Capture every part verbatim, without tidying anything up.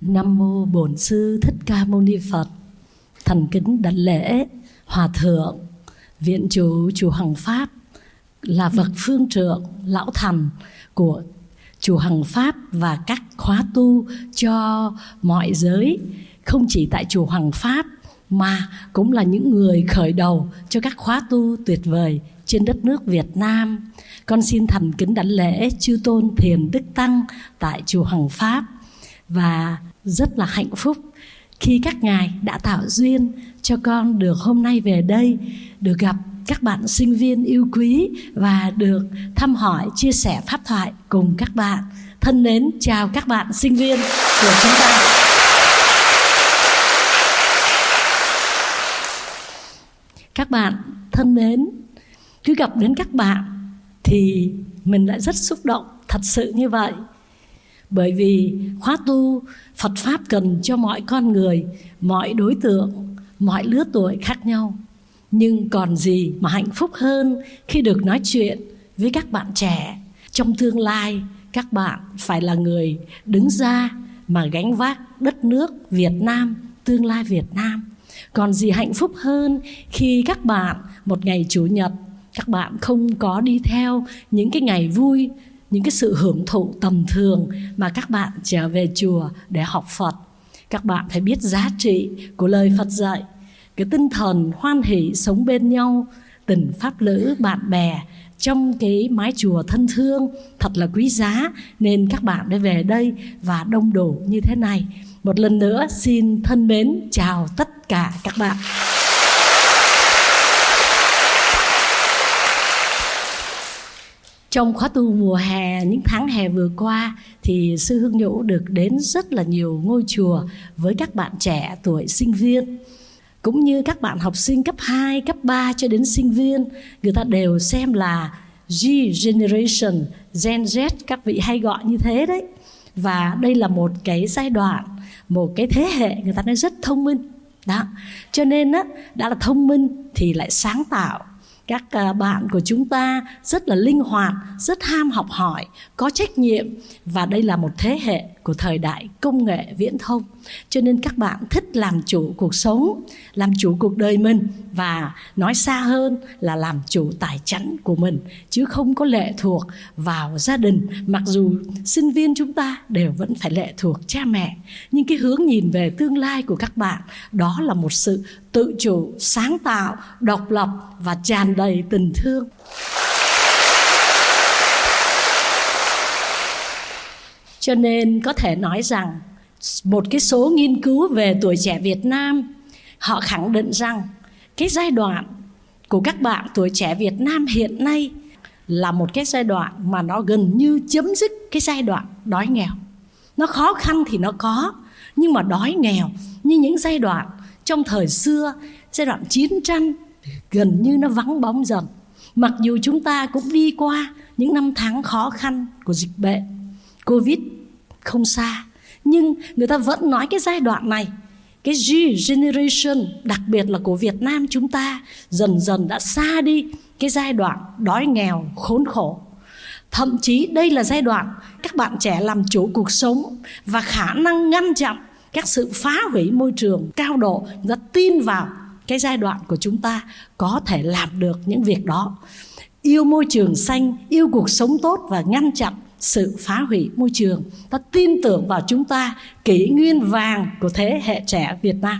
Nam mô Bổn Sư Thích Ca Mâu Ni Phật. Thành kính đảnh lễ Hòa thượng Viện Chủ Chùa Hằng Pháp, là bậc phương trượng lão thành của Chùa Hằng Pháp và các khóa tu cho mọi giới, không chỉ tại Chùa Hằng Pháp mà cũng là những người khởi đầu cho các khóa tu tuyệt vời trên đất nước Việt Nam. Con xin thành kính đảnh lễ chư tôn Thiền Đức Tăng tại Chùa Hằng Pháp, và rất là hạnh phúc khi các ngài đã tạo duyên cho con được hôm nay về đây, được gặp các bạn sinh viên yêu quý và được thăm hỏi, chia sẻ pháp thoại cùng các bạn. Thân mến chào các bạn sinh viên của chúng ta. Các bạn thân mến, cứ gặp đến các bạn thì mình lại rất xúc động, thật sự như vậy. Bởi vì khóa tu Phật Pháp cần cho mọi con người, mọi đối tượng, mọi lứa tuổi khác nhau. Nhưng còn gì mà hạnh phúc hơn khi được nói chuyện với các bạn trẻ. Trong tương lai, các bạn phải là người đứng ra mà gánh vác đất nước Việt Nam, tương lai Việt Nam. Còn gì hạnh phúc hơn khi các bạn một ngày Chủ nhật, các bạn không có đi theo những cái ngày vui, những cái sự hưởng thụ tầm thường, mà các bạn trở về chùa để học Phật. Các bạn phải biết giá trị của lời Phật dạy, cái tinh thần hoan hỷ sống bên nhau, tình pháp lữ bạn bè trong cái mái chùa thân thương thật là quý giá. Nên các bạn đã về đây và đông đủ như thế này. Một lần nữa xin thân mến chào tất cả các bạn. Trong khóa tu mùa hè, những tháng hè vừa qua, thì Sư Hương Nhũ được đến rất là nhiều ngôi chùa với các bạn trẻ tuổi sinh viên, cũng như các bạn học sinh cấp hai, cấp ba cho đến sinh viên. Người ta đều xem là G Generation, Gen Z, các vị hay gọi như thế đấy. Và đây là một cái giai đoạn, một cái thế hệ người ta nói rất thông minh đó. Cho nên á, đã là thông minh thì lại sáng tạo. Các bạn của chúng ta rất là linh hoạt, rất ham học hỏi, có trách nhiệm. Và đây là một thế hệ của thời đại công nghệ viễn thông. Cho nên các bạn thích làm chủ cuộc sống, làm chủ cuộc đời mình, và nói xa hơn là làm chủ tài chánh của mình, chứ không có lệ thuộc vào gia đình. Mặc dù sinh viên chúng ta đều vẫn phải lệ thuộc cha mẹ, nhưng cái hướng nhìn về tương lai của các bạn đó là một sự tự chủ, sáng tạo, độc lập và tràn đầy tình thương. Cho nên có thể nói rằng một cái số nghiên cứu về tuổi trẻ Việt Nam, họ khẳng định rằng cái giai đoạn của các bạn tuổi trẻ Việt Nam hiện nay là một cái giai đoạn mà nó gần như chấm dứt cái giai đoạn đói nghèo. Nó khó khăn thì nó có, nhưng mà đói nghèo như những giai đoạn trong thời xưa, giai đoạn chiến tranh, gần như nó vắng bóng dần. Mặc dù chúng ta cũng đi qua những năm tháng khó khăn của dịch bệnh Covid không xa, nhưng người ta vẫn nói cái giai đoạn này, cái G Generation, đặc biệt là của Việt Nam chúng ta, dần dần đã xa đi cái giai đoạn đói nghèo khốn khổ. Thậm chí đây là giai đoạn các bạn trẻ làm chủ cuộc sống và khả năng ngăn chặn các sự phá hủy môi trường cao độ. Người ta tin vào cái giai đoạn của chúng ta có thể làm được những việc đó. Yêu môi trường xanh, yêu cuộc sống tốt và ngăn chặn sự phá hủy môi trường. Ta tin tưởng vào chúng ta, kỷ nguyên vàng của thế hệ trẻ Việt Nam.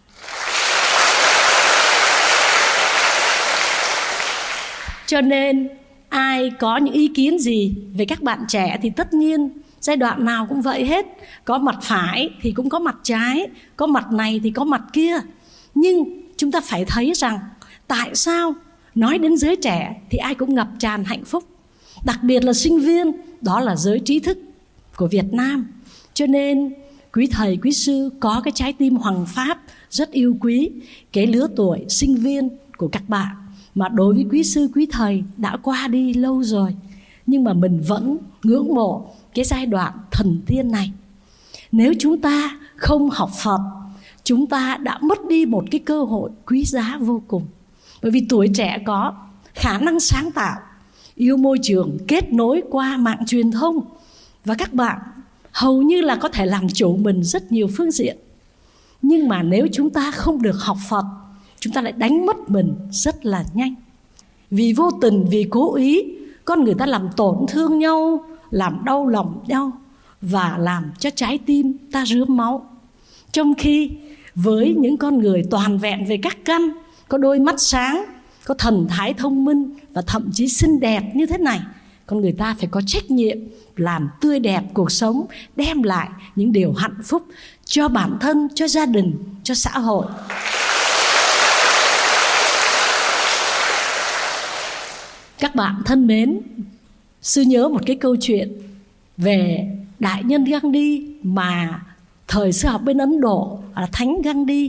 Cho nên ai có những ý kiến gì về các bạn trẻ thì tất nhiên giai đoạn nào cũng vậy hết. Có mặt phải thì cũng có mặt trái, có mặt này thì có mặt kia. Nhưng chúng ta phải thấy rằng tại sao nói đến giới trẻ thì ai cũng ngập tràn hạnh phúc, đặc biệt là sinh viên, đó là giới trí thức của Việt Nam. Cho nên quý thầy, quý sư có cái trái tim hoằng pháp, rất yêu quý cái lứa tuổi sinh viên của các bạn. Mà đối với quý sư, quý thầy đã qua đi lâu rồi, nhưng mà mình vẫn ngưỡng mộ cái giai đoạn thần tiên này. Nếu chúng ta không học Phật, chúng ta đã mất đi một cái cơ hội quý giá vô cùng. Bởi vì tuổi trẻ có khả năng sáng tạo, yêu môi trường, kết nối qua mạng truyền thông. Và các bạn hầu như là có thể làm chủ mình rất nhiều phương diện. Nhưng mà nếu chúng ta không được học Phật, chúng ta lại đánh mất mình rất là nhanh. Vì vô tình, vì cố ý, con người ta làm tổn thương nhau, làm đau lòng nhau và làm cho trái tim ta rướm máu. Trong khi với những con người toàn vẹn về các căn, có đôi mắt sáng, có thần thái thông minh và thậm chí xinh đẹp như thế này, con người ta phải có trách nhiệm làm tươi đẹp cuộc sống, đem lại những điều hạnh phúc cho bản thân, cho gia đình, cho xã hội. Các bạn thân mến, sư nhớ một cái câu chuyện về đại nhân Gandhi mà thời sư học bên Ấn Độ là Thánh Gandhi,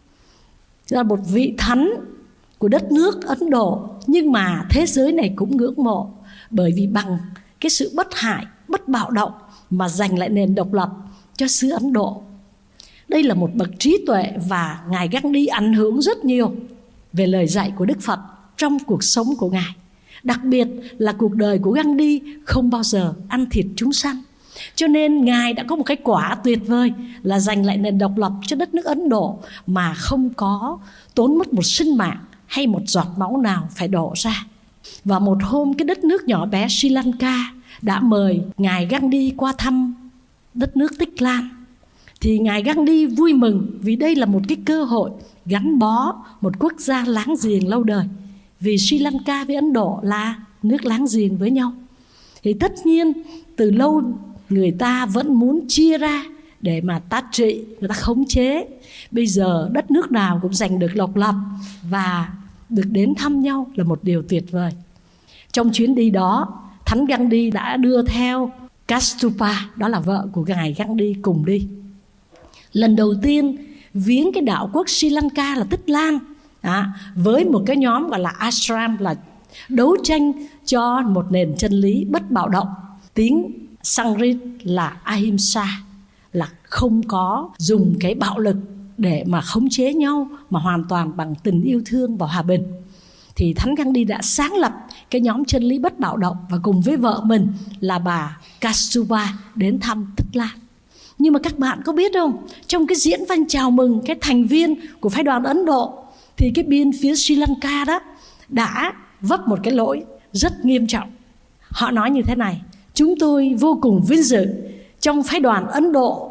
là một vị thánh của đất nước Ấn Độ, nhưng mà thế giới này cũng ngưỡng mộ, bởi vì bằng cái sự bất hại, bất bạo động mà giành lại nền độc lập cho xứ Ấn Độ. Đây là một bậc trí tuệ và Ngài Gandhi ảnh hưởng rất nhiều về lời dạy của Đức Phật trong cuộc sống của Ngài. Đặc biệt là cuộc đời của Gandhi không bao giờ ăn thịt chúng sanh. Cho nên Ngài đã có một cái quả tuyệt vời là giành lại nền độc lập cho đất nước Ấn Độ mà không có tốn mất một sinh mạng hay một giọt máu nào phải đổ ra. Và một hôm cái đất nước nhỏ bé Sri Lanka đã mời Ngài Gandhi qua thăm đất nước Tích Lan. Thì Ngài Gandhi vui mừng vì đây là một cái cơ hội gắn bó một quốc gia láng giềng lâu đời. Vì Sri Lanka với Ấn Độ là nước láng giềng với nhau. Thì tất nhiên từ lâu người ta vẫn muốn chia ra để mà ta trị, người ta khống chế. Bây giờ đất nước nào cũng giành được độc lập và được đến thăm nhau là một điều tuyệt vời. Trong chuyến đi đó, Thánh Gandhi đã đưa theo Kastupa, đó là vợ của Ngài Gandhi, cùng đi. Lần đầu tiên viếng cái đảo quốc Sri Lanka là Tích Lan, à, với một cái nhóm gọi là Ashram, là đấu tranh cho một nền chân lý bất bạo động. Tiếng Sanskrit là Ahimsa, là không có dùng cái bạo lực để mà khống chế nhau, mà hoàn toàn bằng tình yêu thương và hòa bình. Thì Thánh Gandhi đã sáng lập cái nhóm chân lý bất bạo động và cùng với vợ mình là bà Kastupa đến thăm Tích Lan. Nhưng mà các bạn có biết không, trong cái diễn văn chào mừng cái thành viên của phái đoàn Ấn Độ, thì cái bên phía Sri Lanka đó đã vấp một cái lỗi rất nghiêm trọng. Họ nói như thế này: chúng tôi vô cùng vinh dự trong phái đoàn Ấn Độ.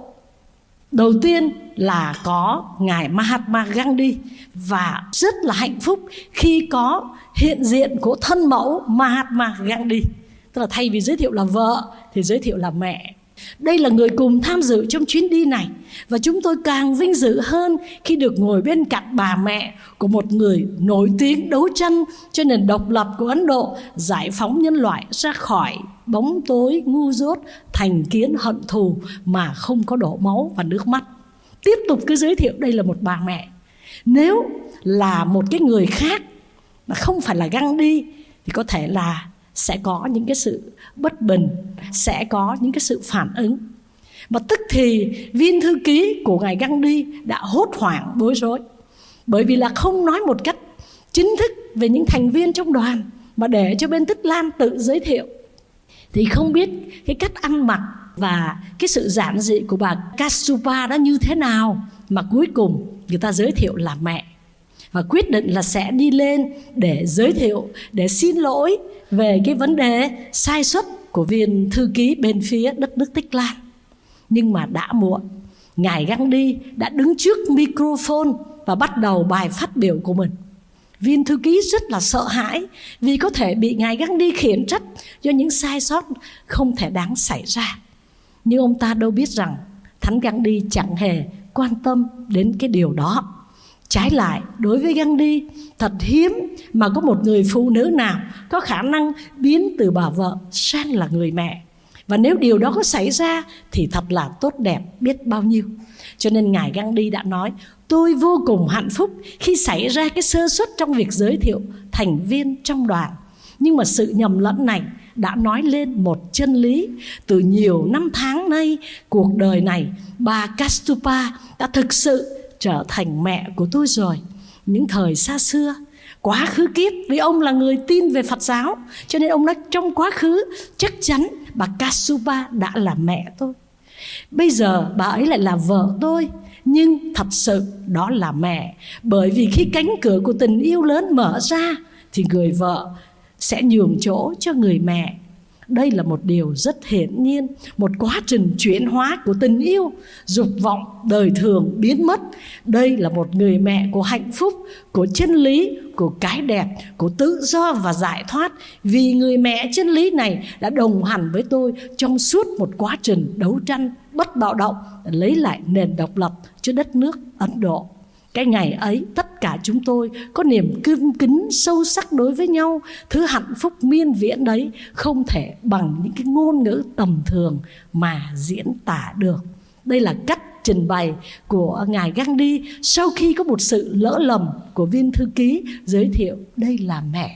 Đầu tiên là có Ngài Mahatma Gandhi, và rất là hạnh phúc khi có hiện diện của thân mẫu Mahatma Gandhi. Tức là thay vì giới thiệu là vợ thì giới thiệu là mẹ. Đây là người cùng tham dự trong chuyến đi này. Và chúng tôi càng vinh dự hơn khi được ngồi bên cạnh bà mẹ của một người nổi tiếng đấu tranh cho nền độc lập của Ấn Độ, giải phóng nhân loại ra khỏi bóng tối ngu dốt, thành kiến hận thù mà không có đổ máu và nước mắt. Tiếp tục cứ giới thiệu đây là một bà mẹ. Nếu là một cái người khác mà không phải là Gandhi thì có thể là sẽ có những cái sự bất bình, sẽ có những cái sự phản ứng. Mà tức thì viên thư ký của Ngài Gandhi đã hốt hoảng bối rối, bởi vì là không nói một cách chính thức về những thành viên trong đoàn, mà để cho bên Tích Lan tự giới thiệu. Thì không biết cái cách ăn mặc và cái sự giản dị của bà Kastupa đó như thế nào, mà cuối cùng người ta giới thiệu là mẹ. Và quyết định là sẽ đi lên để giới thiệu, để xin lỗi về cái vấn đề sai suất của viên thư ký bên phía đất nước Tích Lan. Nhưng mà đã muộn. Ngài Gandhi đã đứng trước microphone và bắt đầu bài phát biểu của mình. Viên thư ký rất là sợ hãi vì có thể bị Ngài Gandhi khiển trách do những sai sót không thể đáng xảy ra. Nhưng ông ta đâu biết rằng Thánh Gandhi chẳng hề quan tâm đến cái điều đó. Trái lại, đối với Gandhi, thật hiếm mà có một người phụ nữ nào có khả năng biến từ bà vợ sang là người mẹ. Và nếu điều đó có xảy ra thì thật là tốt đẹp biết bao nhiêu. Cho nên Ngài Gandhi đã nói: tôi vô cùng hạnh phúc khi xảy ra cái sơ suất trong việc giới thiệu thành viên trong đoàn. Nhưng mà sự nhầm lẫn này đã nói lên một chân lý. Từ nhiều năm tháng nay, cuộc đời này, bà Kastupa đã thực sự trở thành mẹ của tôi rồi. Những thời xa xưa, quá khứ kiếp, vì ông là người tin về Phật giáo, cho nên ông nói trong quá khứ chắc chắn bà Kastupa đã là mẹ tôi. Bây giờ bà ấy lại là vợ tôi, nhưng thật sự đó là mẹ. Bởi vì khi cánh cửa của tình yêu lớn mở ra thì người vợ sẽ nhường chỗ cho người mẹ. Đây là một điều rất hiển nhiên, một quá trình chuyển hóa của tình yêu. Dục vọng đời thường biến mất. Đây là một người mẹ của hạnh phúc, của chân lý, của cái đẹp, của tự do và giải thoát. Vì người mẹ chân lý này đã đồng hành với tôi trong suốt một quá trình đấu tranh bất bạo động để lấy lại nền độc lập cho đất nước Ấn Độ. Cái ngày ấy tất cả chúng tôi có niềm cung kính sâu sắc đối với nhau. Thứ hạnh phúc miên viễn đấy không thể bằng những cái ngôn ngữ tầm thường mà diễn tả được. Đây là cách trình bày của Ngài Gandhi sau khi có một sự lỡ lầm của viên thư ký giới thiệu đây là mẹ.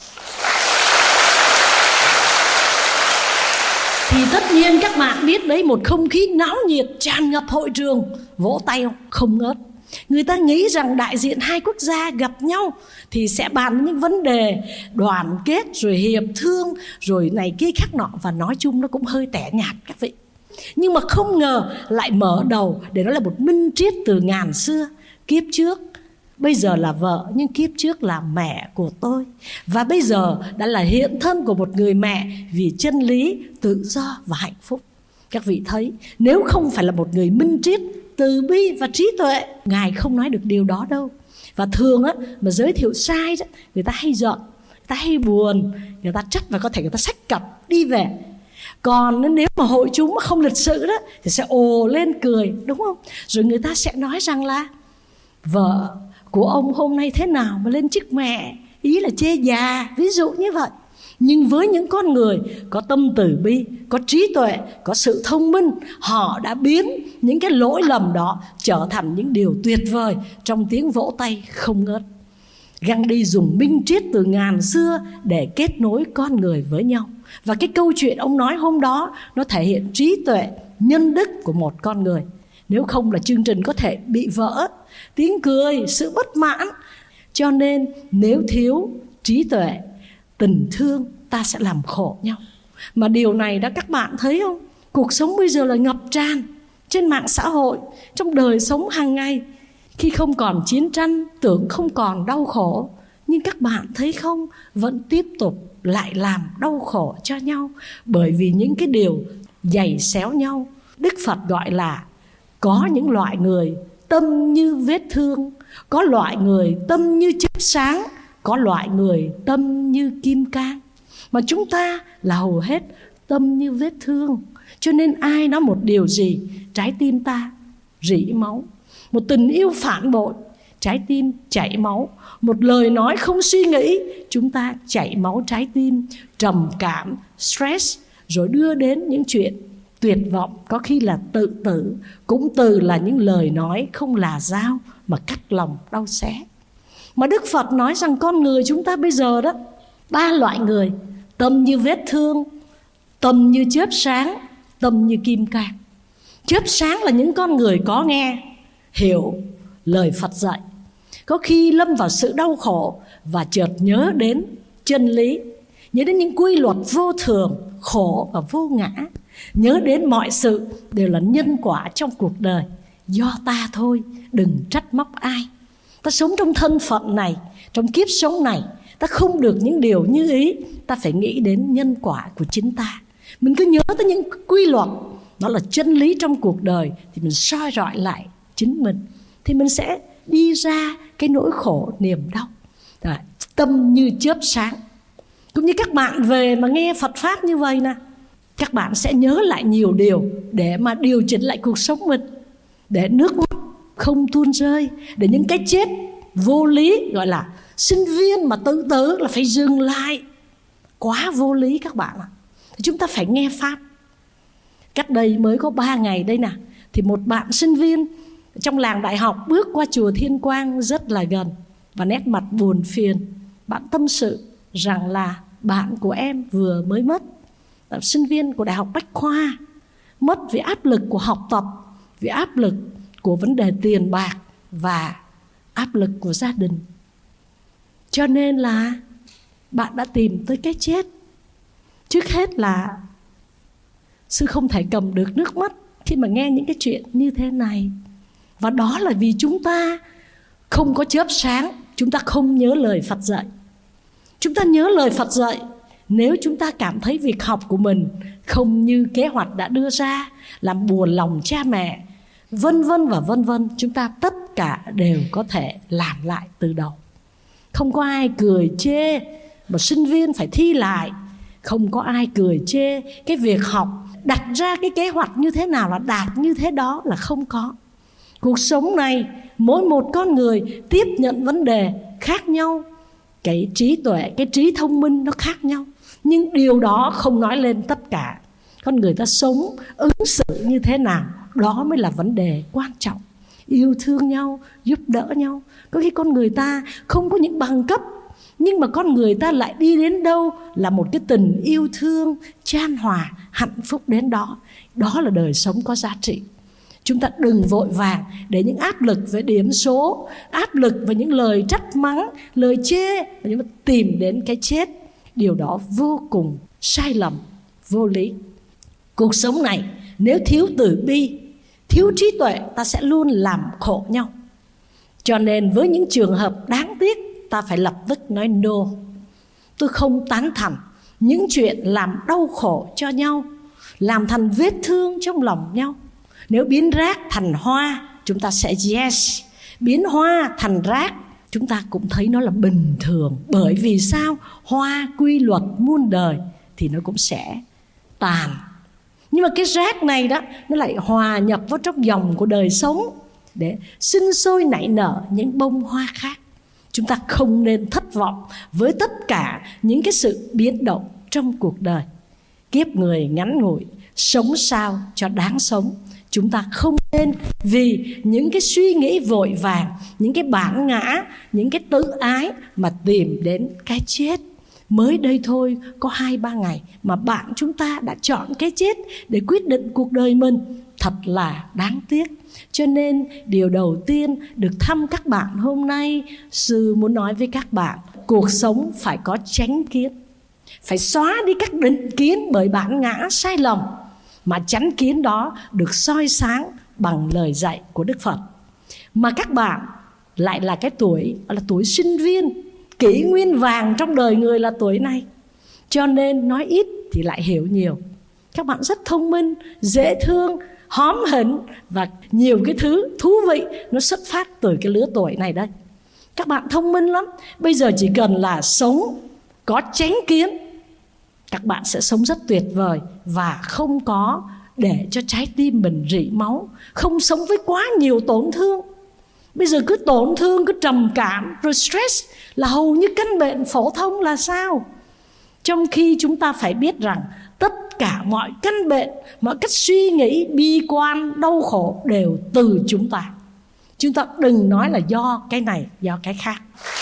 Thì tất nhiên các bạn biết đấy, một không khí náo nhiệt tràn ngập hội trường, vỗ tay không ngớt. Người ta nghĩ rằng đại diện hai quốc gia gặp nhau thì sẽ bàn những vấn đề đoàn kết rồi hiệp thương rồi này kia khác nọ, và nói chung nó cũng hơi tẻ nhạt các vị. Nhưng mà không ngờ lại mở đầu để nó là một minh triết từ ngàn xưa. Kiếp trước, bây giờ là vợ nhưng kiếp trước là mẹ của tôi, và bây giờ đã là hiện thân của một người mẹ vì chân lý, tự do và hạnh phúc. Các vị thấy, nếu không phải là một người minh triết, từ bi và trí tuệ, Ngài không nói được điều đó đâu. Và thường á, mà giới thiệu sai đó, người ta hay giận, người ta hay buồn, người ta trách và có thể người ta xách cặp đi về. Còn nếu mà hội chúng không lịch sự đó thì sẽ ồ lên cười, đúng không? Rồi người ta sẽ nói rằng là vợ của ông hôm nay thế nào mà lên chức mẹ, ý là chê già, ví dụ như vậy. Nhưng với những con người có tâm từ bi, có trí tuệ, có sự thông minh, họ đã biến những cái lỗi lầm đó trở thành những điều tuyệt vời trong tiếng vỗ tay không ngớt. Gandhi dùng minh triết từ ngàn xưa để kết nối con người với nhau. Và cái câu chuyện ông nói hôm đó nó thể hiện trí tuệ, nhân đức của một con người. Nếu không là chương trình có thể bị vỡ, tiếng cười, sự bất mãn. Cho nên nếu thiếu trí tuệ, tình thương, ta sẽ làm khổ nhau. Mà điều này đã các bạn thấy không? Cuộc sống bây giờ là ngập tràn trên mạng xã hội, trong đời sống hàng ngày. Khi không còn chiến tranh, tưởng không còn đau khổ, nhưng các bạn thấy không, vẫn tiếp tục lại làm đau khổ cho nhau. Bởi vì những cái điều giày xéo nhau. Đức Phật gọi là có những loại người tâm như vết thương, có loại người tâm như chớp sáng, có loại người tâm như kim cang. Mà chúng ta là hầu hết tâm như vết thương. Cho nên ai nói một điều gì, trái tim ta rỉ máu. Một tình yêu phản bội, trái tim chảy máu. Một lời nói không suy nghĩ, chúng ta chảy máu trái tim, trầm cảm, stress, rồi đưa đến những chuyện tuyệt vọng, có khi là tự tử. Cũng từ là những lời nói không là dao mà cắt lòng đau xé. Mà Đức Phật nói rằng con người chúng ta bây giờ đó, ba loại người: tâm như vết thương, tâm như chớp sáng, tâm như kim cang. Chớp sáng là những con người có nghe, hiểu lời Phật dạy, có khi lâm vào sự đau khổ và chợt nhớ đến chân lý, nhớ đến những quy luật vô thường, khổ và vô ngã, nhớ đến mọi sự đều là nhân quả trong cuộc đời, do ta thôi, đừng trách móc ai. Ta sống trong thân phận này, trong kiếp sống này, ta không được những điều như ý, ta phải nghĩ đến nhân quả của chính ta. Mình cứ nhớ tới những quy luật, đó là chân lý trong cuộc đời, thì mình soi rọi lại chính mình, thì mình sẽ đi ra cái nỗi khổ niềm đau. Đấy, tâm như chớp sáng. Cũng như các bạn về mà nghe Phật Pháp như vậy nè, các bạn sẽ nhớ lại nhiều điều để mà điều chỉnh lại cuộc sống mình, để nước mắt không tuôn rơi, để những cái chết vô lý, gọi là sinh viên mà tự tử là phải dừng lại, quá vô lý các bạn ạ. Thì chúng ta phải nghe Pháp. Cách đây mới có ba ngày đây nè, thì một bạn sinh viên trong làng đại học bước qua chùa Thiên Quang rất là gần, và nét mặt buồn phiền. Bạn tâm sự rằng là bạn của em vừa mới mất, là sinh viên của Đại học Bách Khoa, mất vì áp lực của học tập, vì áp lực của vấn đề tiền bạc và áp lực của gia đình. Cho nên là bạn đã tìm tới cái chết. Trước hết là sư không thể cầm được nước mắt khi mà nghe những cái chuyện như thế này. Và đó là vì chúng ta không có chớp sáng, chúng ta không nhớ lời Phật dạy. Chúng ta nhớ lời Phật dạy nếu chúng ta cảm thấy việc học của mình không như kế hoạch đã đưa ra, làm buồn lòng cha mẹ, vân vân và vân vân, chúng ta tất cả đều có thể làm lại từ đầu. Không có ai cười chê một sinh viên phải thi lại, không có ai cười chê cái việc học đặt ra cái kế hoạch như thế nào là đạt như thế đó, là không có. Cuộc sống này mỗi một con người tiếp nhận vấn đề khác nhau, cái trí tuệ, cái trí thông minh nó khác nhau, nhưng điều đó không nói lên tất cả. Con người ta sống ứng xử như thế nào, đó mới là vấn đề quan trọng. Yêu thương nhau, giúp đỡ nhau. Có khi con người ta không có những bằng cấp, nhưng mà con người ta lại đi đến đâu là một cái tình yêu thương chan hòa, hạnh phúc đến đó. Đó là đời sống có giá trị. Chúng ta đừng vội vàng để những áp lực về điểm số, áp lực về những lời trách mắng, lời chê, nhưng mà tìm đến cái chết. Điều đó vô cùng sai lầm, vô lý. Cuộc sống này nếu thiếu từ bi, thiếu trí tuệ, ta sẽ luôn làm khổ nhau. Cho nên với những trường hợp đáng tiếc, ta phải lập tức nói no. Tôi không tán thành những chuyện làm đau khổ cho nhau, làm thành vết thương trong lòng nhau. Nếu biến rác thành hoa, chúng ta sẽ yes. Biến hoa thành rác, chúng ta cũng thấy nó là bình thường. Bởi vì sao? Hoa quy luật muôn đời thì nó cũng sẽ tàn. Nhưng mà cái rác này đó, nó lại hòa nhập vào trong dòng của đời sống để sinh sôi nảy nở những bông hoa khác. Chúng ta không nên thất vọng với tất cả những cái sự biến động trong cuộc đời. Kiếp người ngắn ngủi, sống sao cho đáng sống. Chúng ta không nên vì những cái suy nghĩ vội vàng, những cái bản ngã, những cái tự ái mà tìm đến cái chết. Mới đây thôi, có hai ba ngày mà bạn chúng ta đã chọn cái chết để quyết định cuộc đời mình. Thật là đáng tiếc. Cho nên điều đầu tiên được thăm các bạn hôm nay, sư muốn nói với các bạn, cuộc sống phải có chánh kiến. Phải xóa đi các định kiến bởi bản ngã sai lầm, mà chánh kiến đó được soi sáng bằng lời dạy của Đức Phật. Mà các bạn lại là cái tuổi là tuổi sinh viên, kỷ nguyên vàng trong đời người là tuổi này. Cho nên nói ít thì lại hiểu nhiều. Các bạn rất thông minh, dễ thương, hóm hỉnh và nhiều cái thứ thú vị nó xuất phát từ cái lứa tuổi này đây. Các bạn thông minh lắm. Bây giờ chỉ cần là sống có chánh kiến, các bạn sẽ sống rất tuyệt vời và không có để cho trái tim mình rỉ máu, không sống với quá nhiều tổn thương. Bây giờ cứ tổn thương, cứ trầm cảm, rồi stress là hầu như căn bệnh phổ thông là sao? Trong khi chúng ta phải biết rằng tất cả mọi căn bệnh, mọi cách suy nghĩ bi quan, đau khổ đều từ chúng ta. Chúng ta đừng nói là do cái này, do cái khác.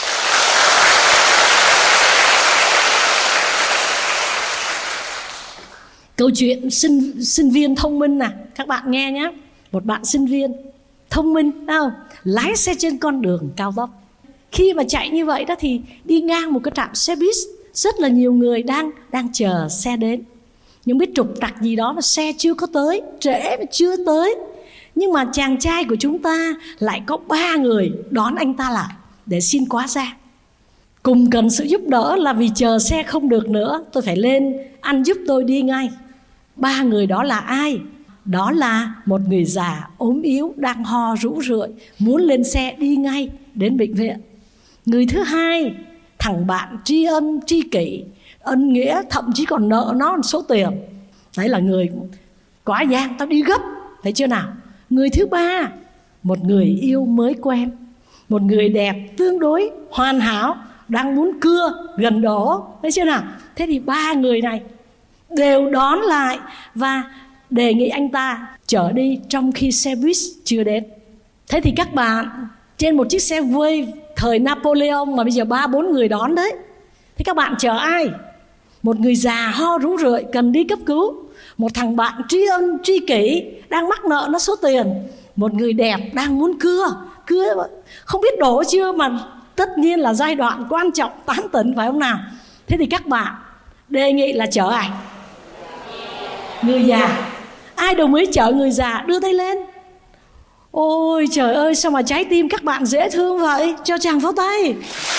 Câu chuyện sinh, sinh viên thông minh nè, các bạn nghe nhé. Một bạn sinh viên thông minh, thấy không? Lái xe trên con đường cao tốc. Khi mà chạy như vậy đó thì đi ngang một cái trạm xe buýt, rất là nhiều người đang đang chờ xe đến. Nhưng biết trục trặc gì đó mà xe chưa có tới, trễ mà chưa tới. Nhưng mà chàng trai của chúng ta lại có ba người đón anh ta lại để xin quá ra. Cùng cần sự giúp đỡ là vì chờ xe không được nữa, tôi phải lên, anh giúp tôi đi ngay. Ba người đó là ai? Đó là một người già ốm yếu đang ho rũ rượi, muốn lên xe đi ngay đến bệnh viện. Người thứ hai, thằng bạn tri ân tri kỷ, ân nghĩa, thậm chí còn nợ nó một số tiền. Đấy là người quá giang, tao đi gấp, thấy chưa nào? Người thứ ba, một người yêu mới quen, một người đẹp tương đối hoàn hảo, đang muốn cưa gần đổ, thấy chưa nào? Thế thì ba người này đều đón lại và đề nghị anh ta chở đi trong khi xe buýt chưa đến. Thế thì các bạn, trên một chiếc xe Wave thời Napoleon mà bây giờ ba bốn người đón đấy. Thế các bạn chở ai? Một người già ho rũ rượi cần đi cấp cứu, một thằng bạn tri ân tri kỷ đang mắc nợ nó số tiền, một người đẹp đang muốn cưa cưa không biết đổ chưa, mà tất nhiên là giai đoạn quan trọng tán tỉnh, phải không nào? Thế thì các bạn đề nghị là chở ai? Người già. Ai đồng ý chở người già đưa tay lên. Ôi trời ơi, sao mà trái tim các bạn dễ thương vậy? Cho chàng pháo tay.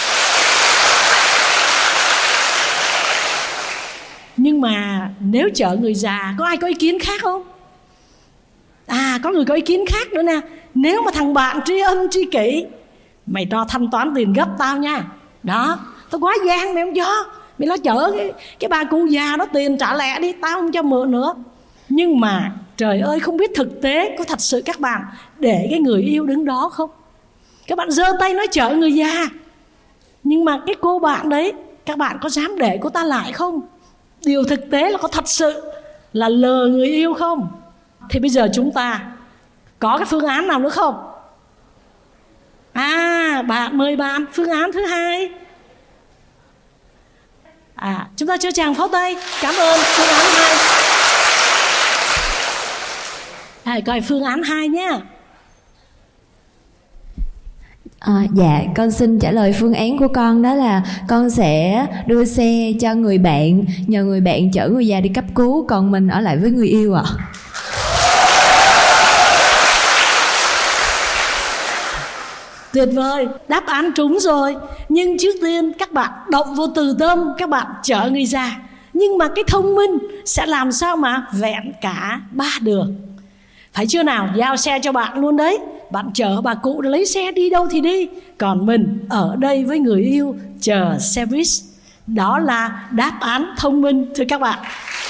Nhưng mà nếu chở người già, có ai có ý kiến khác không? À, có người có ý kiến khác nữa nè. Nếu mà thằng bạn tri ân tri kỷ, mày cho thanh toán tiền gấp tao nha. Đó, tao quá gian mày không cho. Mày lo chở cái, cái bà cụ già đó tiền trả lẹ đi, tao không cho mượn nữa. Nhưng mà trời ơi, không biết thực tế có thật sự các bạn để cái người yêu đứng đó không? Các bạn giơ tay nói chở người già, nhưng mà cái cô bạn đấy, các bạn có dám để cô ta lại không? Điều thực tế là có thật sự là lờ người yêu không? Thì bây giờ chúng ta có cái phương án nào nữa không? À, bạn mời bạn, phương án thứ hai. À, chúng ta cho chàng pháo tay. Cảm ơn. Phương án hai. À, coi phương án hai nhé. À, dạ, con xin trả lời phương án của con, đó là con sẽ đưa xe cho người bạn, nhờ người bạn chở người già đi cấp cứu, còn mình ở lại với người yêu ạ. À. Tuyệt vời, đáp án trúng rồi. Nhưng trước tiên các bạn động vô từ tâm, các bạn chở người già. Nhưng mà cái thông minh sẽ làm sao mà vẹn cả ba đường. Phải chưa nào? Giao xe cho bạn luôn đấy. Bạn chở bà cụ lấy xe đi đâu thì đi, còn mình ở đây với người yêu chờ xe buýt. Đó là đáp án thông minh thưa các bạn.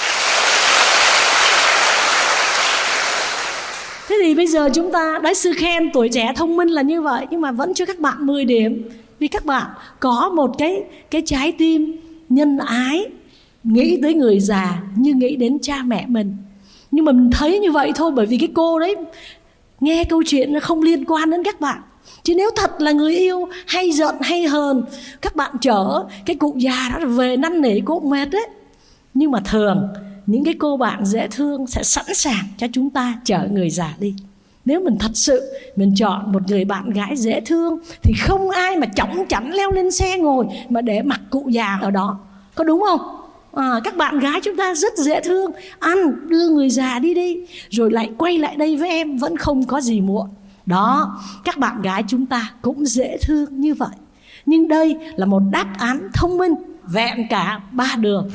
Thế thì bây giờ chúng ta, đại sư khen tuổi trẻ thông minh là như vậy, nhưng mà vẫn cho các bạn mười điểm. Vì các bạn có một cái, cái trái tim nhân ái, nghĩ tới người già như nghĩ đến cha mẹ mình. Nhưng mà mình thấy như vậy thôi, bởi vì cái cô đấy nghe câu chuyện nó không liên quan đến các bạn. Chứ nếu thật là người yêu hay giận hay hờn, các bạn chở cái cụ già đó về năn nỉ cô cũng mệt đấy. Nhưng mà thường những cái cô bạn dễ thương sẽ sẵn sàng cho chúng ta chở người già đi. Nếu mình thật sự mình chọn một người bạn gái dễ thương thì không ai mà chỏng chảnh leo lên xe ngồi mà để mặc cụ già ở đó. Có đúng không? À, các bạn gái chúng ta rất dễ thương. Ăn, đưa người già đi đi, rồi lại quay lại đây với em, vẫn không có gì muộn. Đó, các bạn gái chúng ta cũng dễ thương như vậy. Nhưng đây là một đáp án thông minh, vẹn cả ba đường.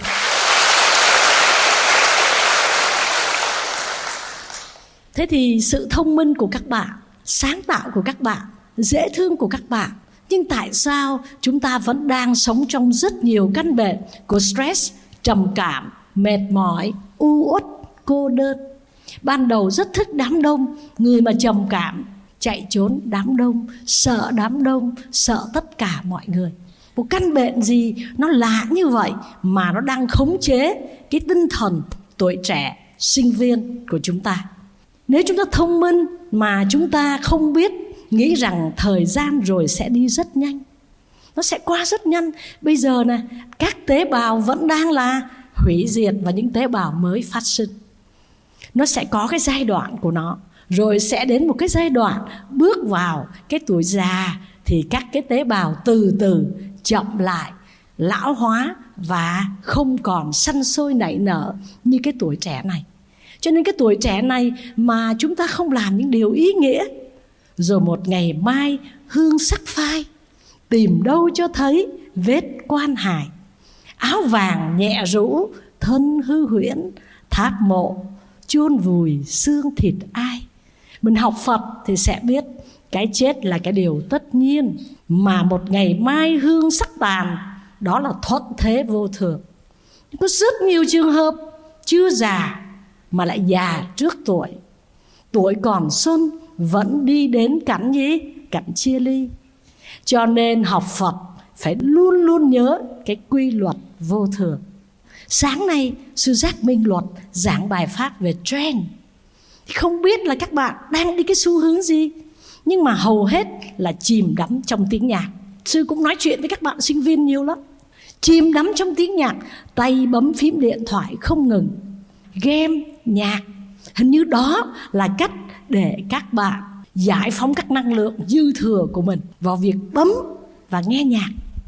Thế thì sự thông minh của các bạn, sáng tạo của các bạn, dễ thương của các bạn, nhưng tại sao chúng ta vẫn đang sống trong rất nhiều căn bệnh của stress, trầm cảm, mệt mỏi, u uất, cô đơn? Ban đầu rất thích đám đông, người mà trầm cảm chạy trốn đám đông, sợ đám đông, sợ tất cả mọi người. Một căn bệnh gì nó lạ như vậy mà nó đang khống chế cái tinh thần tuổi trẻ, sinh viên của chúng ta. Nếu chúng ta thông minh mà chúng ta không biết nghĩ rằng thời gian rồi sẽ đi rất nhanh, nó sẽ qua rất nhanh. Bây giờ này, các tế bào vẫn đang là hủy diệt và những tế bào mới phát sinh. Nó sẽ có cái giai đoạn của nó, rồi sẽ đến một cái giai đoạn bước vào cái tuổi già thì các cái tế bào từ từ chậm lại, lão hóa và không còn sanh sôi nảy nở như cái tuổi trẻ này. Cho nên cái tuổi trẻ này mà chúng ta không làm những điều ý nghĩa, rồi một ngày mai hương sắc phai, tìm đâu cho thấy vết quan hài. Áo vàng nhẹ rũ, thân hư huyễn, tháp mộ chôn vùi xương thịt ai. Mình học Phật thì sẽ biết cái chết là cái điều tất nhiên, mà một ngày mai hương sắc tàn, đó là thuận thế vô thường. Có rất nhiều trường hợp chưa già mà lại già trước tuổi, tuổi còn xuân vẫn đi đến cảnh gì? Cảnh chia ly. Cho nên học Phật phải luôn luôn nhớ cái quy luật vô thường. Sáng nay sư Giác Minh Luật giảng bài pháp về trend. Không biết là các bạn đang đi cái xu hướng gì, nhưng mà hầu hết là chìm đắm trong tiếng nhạc. Sư cũng nói chuyện với các bạn sinh viên nhiều lắm. Chìm đắm trong tiếng nhạc, tay bấm phím điện thoại không ngừng, game, nhạc. Hình như đó là cách để các bạn giải phóng các năng lượng dư thừa của mình vào việc bấm và nghe nhạc.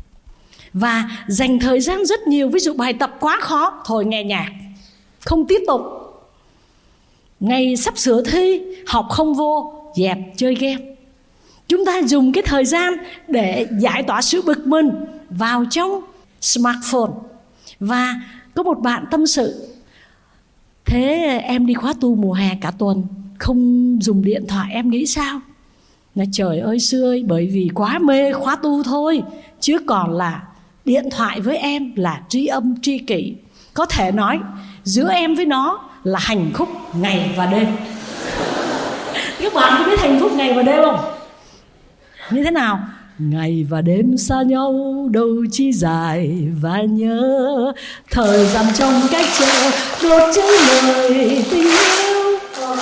Và dành thời gian rất nhiều, ví dụ bài tập quá khó, thôi nghe nhạc, không tiếp tục. Ngày sắp sửa thi, học không vô, dẹp chơi game. Chúng ta dùng cái thời gian để giải tỏa sự bực mình vào trong smartphone. Và có một bạn tâm sự: thế em đi khóa tu mùa hè cả tuần, không dùng điện thoại, em nghĩ sao? Nói trời ơi sư ơi, bởi vì quá mê khóa tu thôi, chứ còn là điện thoại với em là tri âm tri kỷ. Có thể nói giữa em với nó là hạnh phúc ngày và đêm. Các bạn có biết hạnh phúc ngày và đêm không? Như thế nào? Ngày và đêm xa nhau đâu chi dài, và nhớ thời gian trong cách chờ đốt cháy lời tình yêu.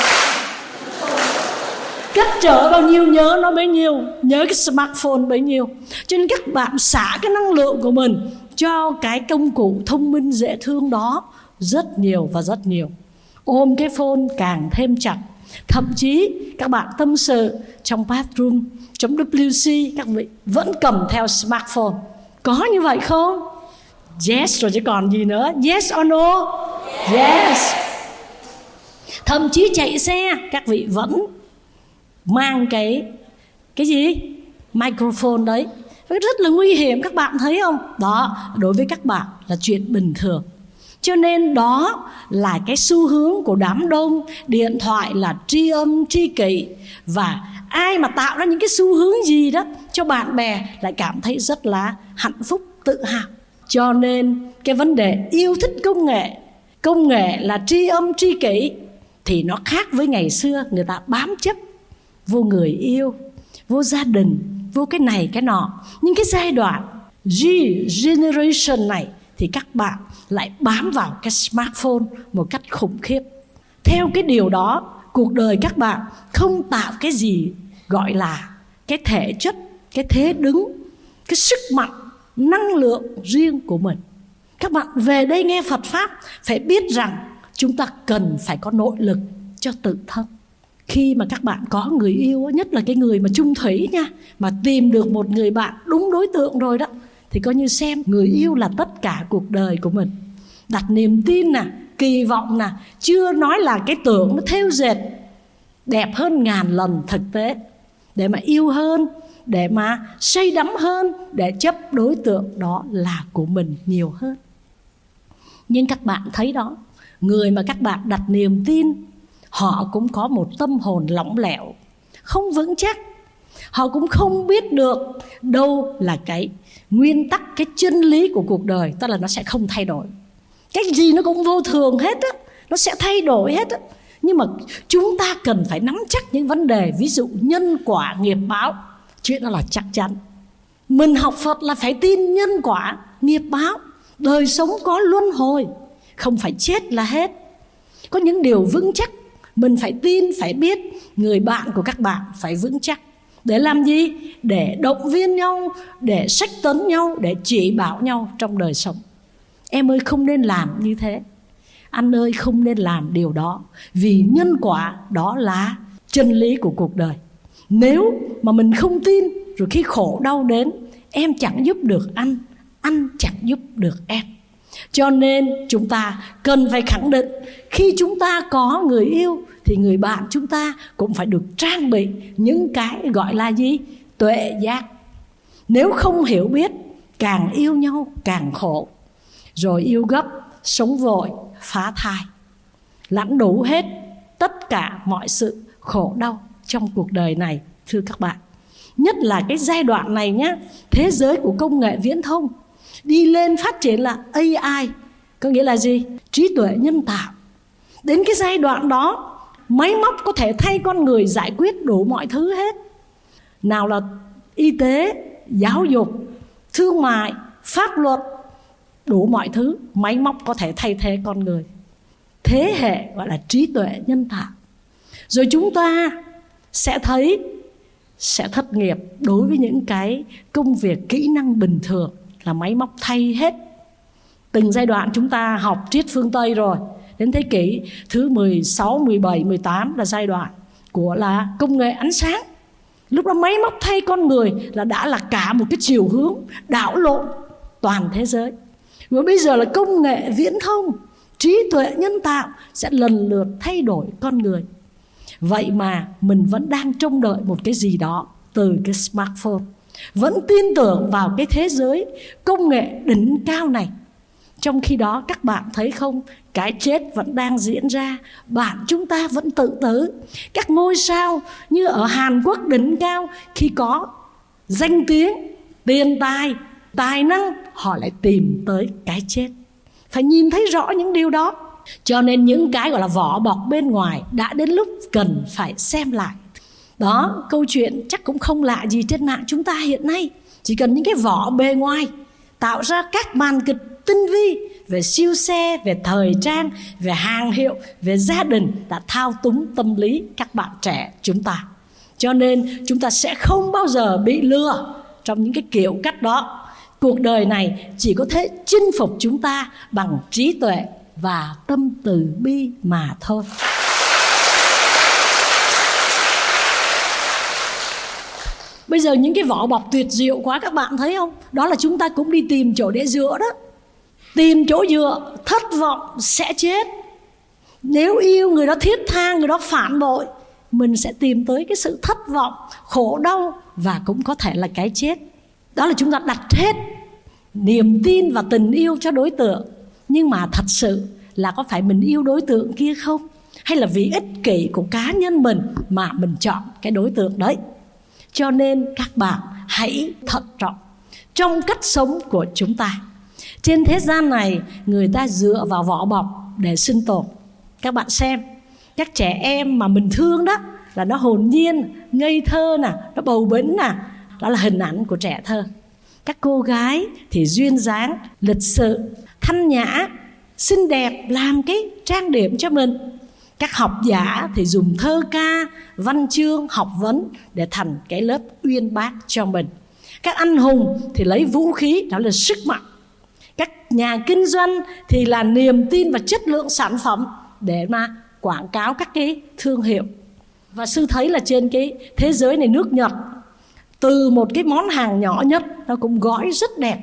Cách trở bao nhiêu nhớ nó bấy nhiêu, nhớ cái smartphone bấy nhiêu. Cho nên các bạn xả cái năng lượng của mình cho cái công cụ thông minh dễ thương đó rất nhiều và rất nhiều. Ôm cái phone càng thêm chặt. Thậm chí các bạn tâm sự trong bathroom, trong vê kép xê, các vị vẫn cầm theo smartphone. Có như vậy không? Yes rồi chứ còn gì nữa. Yes or no? Yes. Thậm chí chạy xe, các vị vẫn mang cái Cái gì? Microphone đấy. Rất là nguy hiểm, các bạn thấy không? Đó, đối với các bạn là chuyện bình thường. Cho nên đó là cái xu hướng của đám đông. Điện thoại là tri âm tri kỷ. Và ai mà tạo ra những cái xu hướng gì đó cho bạn bè lại cảm thấy rất là hạnh phúc, tự hào. Cho nên cái vấn đề yêu thích công nghệ, công nghệ là tri âm tri kỷ, thì nó khác với ngày xưa người ta bám chấp vô người yêu, vô gia đình, vô cái này cái nọ. Nhưng cái giai đoạn G generation này thì các bạn lại bám vào cái smartphone một cách khủng khiếp. Theo cái điều đó, cuộc đời các bạn không tạo cái gì gọi là cái thể chất, cái thế đứng, cái sức mạnh, năng lượng riêng của mình. Các bạn về đây nghe Phật Pháp phải biết rằng chúng ta cần phải có nội lực cho tự thân. Khi mà các bạn có người yêu, nhất là cái người mà chung thủy nha, mà tìm được một người bạn đúng đối tượng rồi đó, thì coi như xem người yêu là tất cả cuộc đời của mình. Đặt niềm tin nè, kỳ vọng nè, chưa nói là cái tưởng nó thêu dệt đẹp hơn ngàn lần thực tế, để mà yêu hơn, để mà say đắm hơn, để chấp đối tượng đó là của mình nhiều hơn. Nhưng các bạn thấy đó, người mà các bạn đặt niềm tin, họ cũng có một tâm hồn lỏng lẻo, không vững chắc. Họ cũng không biết được đâu là cái nguyên tắc, cái chân lý của cuộc đời, tức là nó sẽ không thay đổi. Cái gì nó cũng vô thường hết á, nó sẽ thay đổi hết á. Nhưng mà chúng ta cần phải nắm chắc những vấn đề, ví dụ nhân quả nghiệp báo. Chuyện đó là chắc chắn. Mình học Phật là phải tin nhân quả nghiệp báo. Đời sống có luân hồi, không phải chết là hết. Có những điều vững chắc mình phải tin, phải biết. Người bạn của các bạn phải vững chắc. Để làm gì? Để động viên nhau, để sách tấn nhau, để chỉ bảo nhau trong đời sống. Em ơi không nên làm như thế, anh ơi không nên làm điều đó. Vì nhân quả đó là chân lý của cuộc đời. Nếu mà mình không tin, rồi khi khổ đau đến, em chẳng giúp được anh, anh chẳng giúp được em. Cho nên chúng ta cần phải khẳng định, khi chúng ta có người yêu thì người bạn chúng ta cũng phải được trang bị những cái gọi là gì? Tuệ giác. Nếu không hiểu biết, càng yêu nhau càng khổ. Rồi yêu gấp, sống vội, phá thai, lãnh đủ hết tất cả mọi sự khổ đau trong cuộc đời này, thưa các bạn. Nhất là cái giai đoạn này nhé, thế giới của công nghệ viễn thông đi lên phát triển là a i, có nghĩa là gì? Trí tuệ nhân tạo. Đến cái giai đoạn đó, máy móc có thể thay con người giải quyết đủ mọi thứ hết. Nào là y tế, giáo dục, thương mại, pháp luật, đủ mọi thứ, máy móc có thể thay thế con người. Thế hệ gọi là trí tuệ nhân tạo. Rồi chúng ta sẽ thấy sẽ thất nghiệp đối với những cái công việc kỹ năng bình thường là máy móc thay hết. Từng giai đoạn chúng ta học triết phương Tây rồi. Đến thế kỷ thứ mười sáu, mười bảy, mười tám là giai đoạn của là công nghệ ánh sáng. Lúc đó máy móc thay con người là đã là cả một cái chiều hướng đảo lộn toàn thế giới. Và bây giờ là công nghệ viễn thông, trí tuệ nhân tạo sẽ lần lượt thay đổi con người. Vậy mà mình vẫn đang trông đợi một cái gì đó từ cái smartphone, vẫn tin tưởng vào cái thế giới công nghệ đỉnh cao này. Trong khi đó các bạn thấy không, cái chết vẫn đang diễn ra, bạn chúng ta vẫn tự tử. Các ngôi sao như ở Hàn Quốc đỉnh cao, khi có danh tiếng, tiền tài, tài năng, họ lại tìm tới cái chết. Phải nhìn thấy rõ những điều đó. Cho nên những cái gọi là vỏ bọc bên ngoài đã đến lúc cần phải xem lại. Đó, câu chuyện chắc cũng không lạ gì trên mạng chúng ta hiện nay. Chỉ cần những cái vỏ bề ngoài tạo ra các màn kịch tinh vi về siêu xe, về thời trang, về hàng hiệu, về gia đình đã thao túng tâm lý các bạn trẻ chúng ta. Cho nên chúng ta sẽ không bao giờ bị lừa trong những cái kiểu cách đó. Cuộc đời này chỉ có thể chinh phục chúng ta bằng trí tuệ và tâm từ bi mà thôi. Bây giờ những cái vỏ bọc tuyệt diệu quá, các bạn thấy không? Đó là chúng ta cũng đi tìm chỗ để dựa đó. Tìm chỗ dựa, thất vọng sẽ chết. Nếu yêu người đó thiết tha, người đó phản bội, mình sẽ tìm tới cái sự thất vọng, khổ đau và cũng có thể là cái chết. Đó là chúng ta đặt hết niềm tin và tình yêu cho đối tượng. Nhưng mà thật sự là có phải mình yêu đối tượng kia không? Hay là vì ích kỷ của cá nhân mình mà mình chọn cái đối tượng đấy? Cho nên các bạn hãy thận trọng trong cách sống của chúng ta. Trên thế gian này, người ta dựa vào vỏ bọc để sinh tồn. Các bạn xem, các trẻ em mà mình thương đó là nó hồn nhiên, ngây thơ nè, nó bầu bĩnh nè. Đó là hình ảnh của trẻ thơ. Các cô gái thì duyên dáng, lịch sự, thanh nhã, xinh đẹp, làm cái trang điểm cho mình. Các học giả thì dùng thơ ca, văn chương, học vấn để thành cái lớp uyên bác cho mình. Các anh hùng thì lấy vũ khí, đó là sức mạnh. Các nhà kinh doanh thì là niềm tin và chất lượng sản phẩm để mà quảng cáo các cái thương hiệu. Và sư thấy là trên cái thế giới này, nước Nhật, từ một cái món hàng nhỏ nhất nó cũng gói rất đẹp,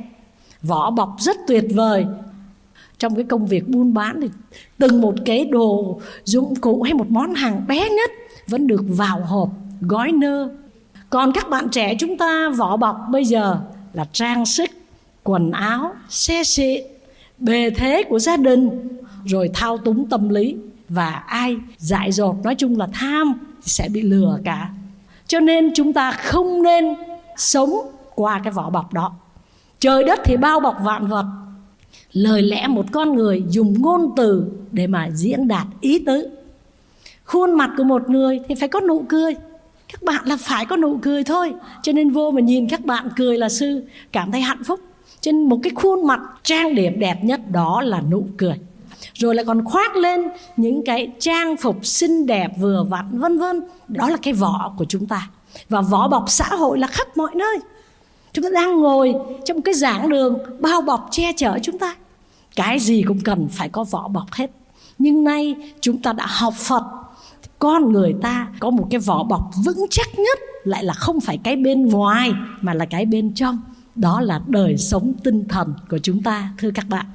vỏ bọc rất tuyệt vời. Trong cái công việc buôn bán thì từng một cái đồ dụng cụ hay một món hàng bé nhất vẫn được vào hộp, gói nơ. Còn các bạn trẻ chúng ta, vỏ bọc bây giờ là trang sức, quần áo, xe xịn, bề thế của gia đình, rồi thao túng tâm lý. Và ai dại dột, nói chung là tham, thì sẽ bị lừa cả. Cho nên chúng ta không nên sống qua cái vỏ bọc đó. Trời đất thì bao bọc vạn vật, lời lẽ một con người dùng ngôn từ để mà diễn đạt ý tứ. Khuôn mặt của một người thì phải có nụ cười. Các bạn là phải có nụ cười thôi. Cho nên vô mà nhìn các bạn cười là sư cảm thấy hạnh phúc. Cho nên một cái khuôn mặt trang điểm đẹp nhất đó là nụ cười. Rồi lại còn khoác lên những cái trang phục xinh đẹp vừa vặn vân vân. Đó là cái vỏ của chúng ta. Và vỏ bọc xã hội là khắp mọi nơi. Chúng ta đang ngồi trong một cái giảng đường bao bọc che chở chúng ta. Cái gì cũng cần phải có vỏ bọc hết. Nhưng nay chúng ta đã học Phật, con người ta có một cái vỏ bọc vững chắc nhất, lại là không phải cái bên ngoài mà là cái bên trong. Đó là đời sống tinh thần của chúng ta, thưa các bạn.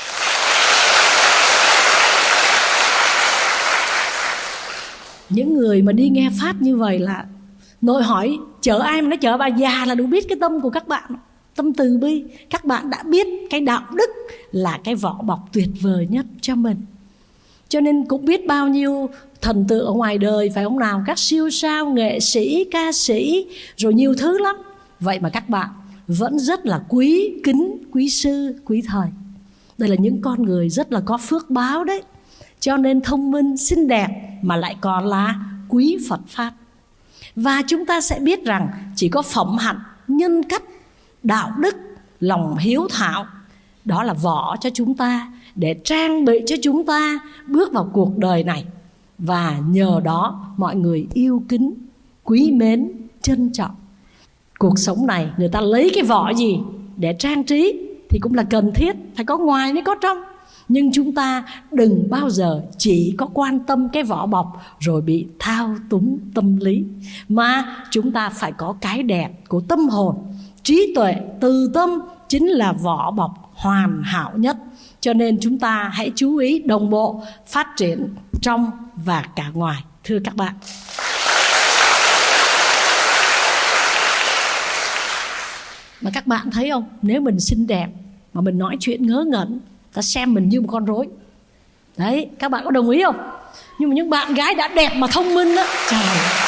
Những người mà đi nghe Pháp như vậy là nội hỏi chở ai mà nó chở bà già là đủ biết cái tâm của các bạn. Tâm từ bi. Các bạn đã biết cái đạo đức là cái vỏ bọc tuyệt vời nhất cho mình. Cho nên cũng biết bao nhiêu thần tượng ở ngoài đời, phải không nào? Các siêu sao, nghệ sĩ, ca sĩ, rồi nhiều thứ lắm. Vậy mà các bạn vẫn rất là quý, kính, quý sư, quý thầy. Đây là những con người rất là có phước báo đấy. Cho nên thông minh, xinh đẹp mà lại còn là quý Phật Pháp. Và chúng ta sẽ biết rằng chỉ có phẩm hạnh, nhân cách, đạo đức, lòng hiếu thảo, đó là vỏ cho chúng ta, để trang bị cho chúng ta bước vào cuộc đời này. Và nhờ đó mọi người yêu kính, quý mến, trân trọng. Cuộc sống này người ta lấy cái vỏ gì để trang trí thì cũng là cần thiết, phải có ngoài mới có trong. Nhưng chúng ta đừng bao giờ chỉ có quan tâm cái vỏ bọc rồi bị thao túng tâm lý, mà chúng ta phải có cái đẹp của tâm hồn. Trí tuệ, từ tâm chính là vỏ bọc hoàn hảo nhất. Cho nên chúng ta hãy chú ý đồng bộ, phát triển trong và cả ngoài. Thưa các bạn, mà các bạn thấy không, nếu mình xinh đẹp mà mình nói chuyện ngớ ngẩn, ta xem mình như một con rối. Đấy, các bạn có đồng ý không? Nhưng mà những bạn gái đã đẹp mà thông minh đó, trời,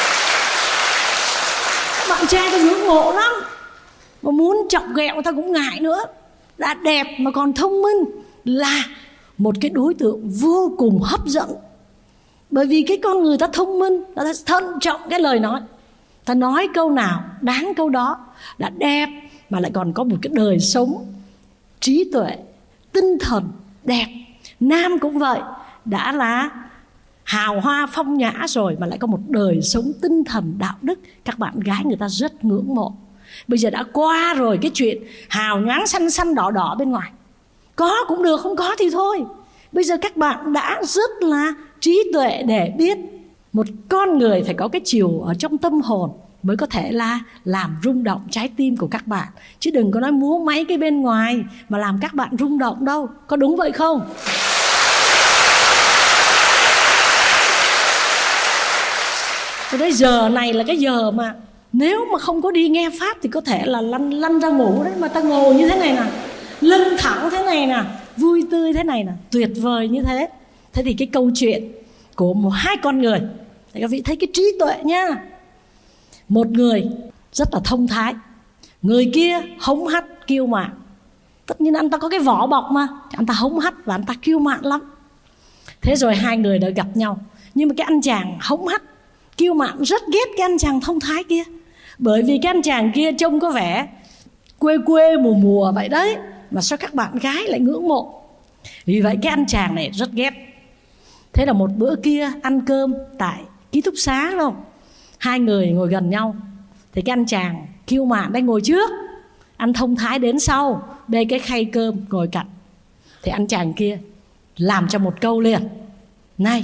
bạn trai ta ngưỡng mộ lắm, mà muốn chọc ghẹo người ta cũng ngại nữa. Đã đẹp mà còn thông minh là một cái đối tượng vô cùng hấp dẫn. Bởi vì cái con người ta thông minh, ta thận trọng cái lời nói, ta nói câu nào đáng câu đó. Đã đẹp mà lại còn có một cái đời sống trí tuệ, tinh thần đẹp. Nam cũng vậy, đã là hào hoa phong nhã rồi mà lại có một đời sống tinh thần đạo đức, các bạn gái người ta rất ngưỡng mộ. Bây giờ đã qua rồi cái chuyện hào nhoáng xanh xanh đỏ đỏ bên ngoài. Có cũng được, không có thì thôi. Bây giờ các bạn đã rất là trí tuệ để biết một con người phải có cái chiều ở trong tâm hồn mới có thể là làm rung động trái tim của các bạn. Chứ đừng có nói múa máy cái bên ngoài mà làm các bạn rung động đâu. Có đúng vậy không? Cho đến giờ này là cái giờ mà nếu mà không có đi nghe pháp thì có thể là lăn lăn ra ngủ đấy. Mà ta ngồi như thế này nè, lưng thẳng thế này nè, vui tươi thế này nè, tuyệt vời như thế. Thế thì cái câu chuyện của một hai con người, thì các vị thấy cái trí tuệ nha. Một người rất là thông thái, người kia hống hách kiêu mạn. Tất nhiên anh ta có cái vỏ bọc mà, anh ta hống hách và anh ta kiêu mạn lắm. Thế rồi hai người đã gặp nhau. Nhưng mà cái anh chàng hống hách kiêu mạn rất ghét cái anh chàng thông thái kia. Bởi vì cái anh chàng kia trông có vẻ quê quê mùa mùa vậy đấy, mà sao các bạn gái lại ngưỡng mộ. Vì vậy cái anh chàng này rất ghét. Thế là một bữa kia ăn cơm tại ký túc xá, đúng không? Hai người ngồi gần nhau. Thì cái anh chàng kiêu mạn đây ngồi trước, anh thông thái đến sau, bê cái khay cơm ngồi cạnh. Thì anh chàng kia làm cho một câu liền: này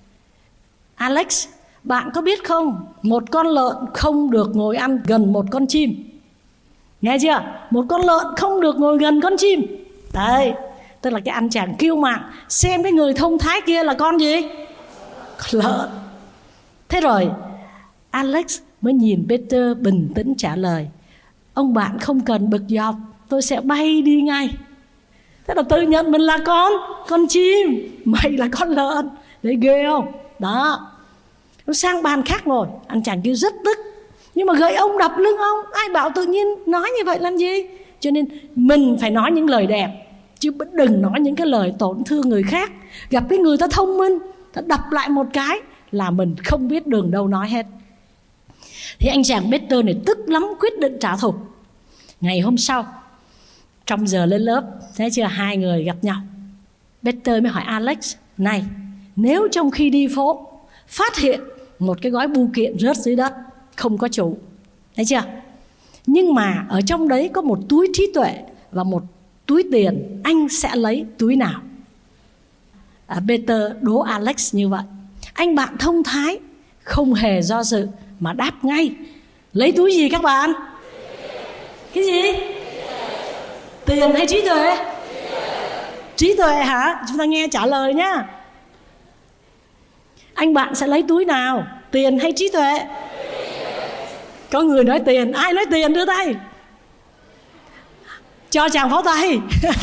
Alex, bạn có biết không, một con lợn không được ngồi ăn gần một con chim. Nghe chưa? Một con lợn không được ngồi gần con chim. Đấy, tức là cái anh chàng kiêu mạn xem cái người thông thái kia là con gì? Con lợn. Thế rồi Alex mới nhìn Peter bình tĩnh trả lời: ông bạn không cần bực dọc, tôi sẽ bay đi ngay. Thế là tự nhận mình là con Con chim, mày là con lợn. Đấy, ghê không? Đó. Nó sang bàn khác ngồi, anh chàng kia rất tức, nhưng mà gậy ông đập lưng ông, ai bảo tự nhiên nói như vậy làm gì. Cho nên mình phải nói những lời đẹp, chứ đừng nói những cái lời tổn thương người khác. Gặp cái người ta thông minh, ta đập lại một cái là mình không biết đường đâu nói hết. Thì anh chàng Peter này tức lắm, quyết định trả thù. Ngày hôm sau, trong giờ lên lớp, thấy chưa, hai người gặp nhau. Peter mới hỏi Alex: này, nếu trong khi đi phố phát hiện một cái gói bưu kiện rớt dưới đất, không có chủ, thấy chưa, nhưng mà ở trong đấy có một túi trí tuệ và một túi tiền, anh sẽ lấy túi nào? à, Peter đố Alex như vậy. Anh bạn thông thái không hề do dự mà đáp ngay: lấy túi gì các bạn? Cái gì? Tiền hay trí tuệ? Trí tuệ hả? Chúng ta nghe trả lời nhá. Anh bạn sẽ lấy túi nào, tiền hay trí tuệ? Có người nói tiền. Ai nói tiền đưa tay? Cho chàng pháo tay.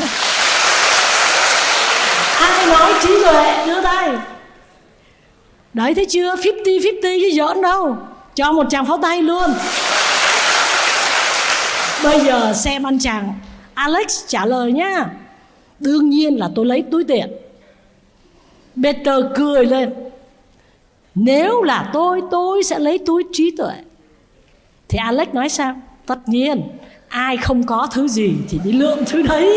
Ai nói trí tuệ đưa tay? Đấy, thấy chưa? năm mươi năm mươi chứ giỡn đâu. Cho một chàng pháo tay luôn. Bây giờ xem anh chàng Alex trả lời nhá. Đương nhiên là tôi lấy túi tiền. Peter cười lên: nếu là tôi, tôi sẽ lấy túi trí tuệ. Thì Alex nói sao? Tất nhiên, ai không có thứ gì thì đi lượm thứ đấy.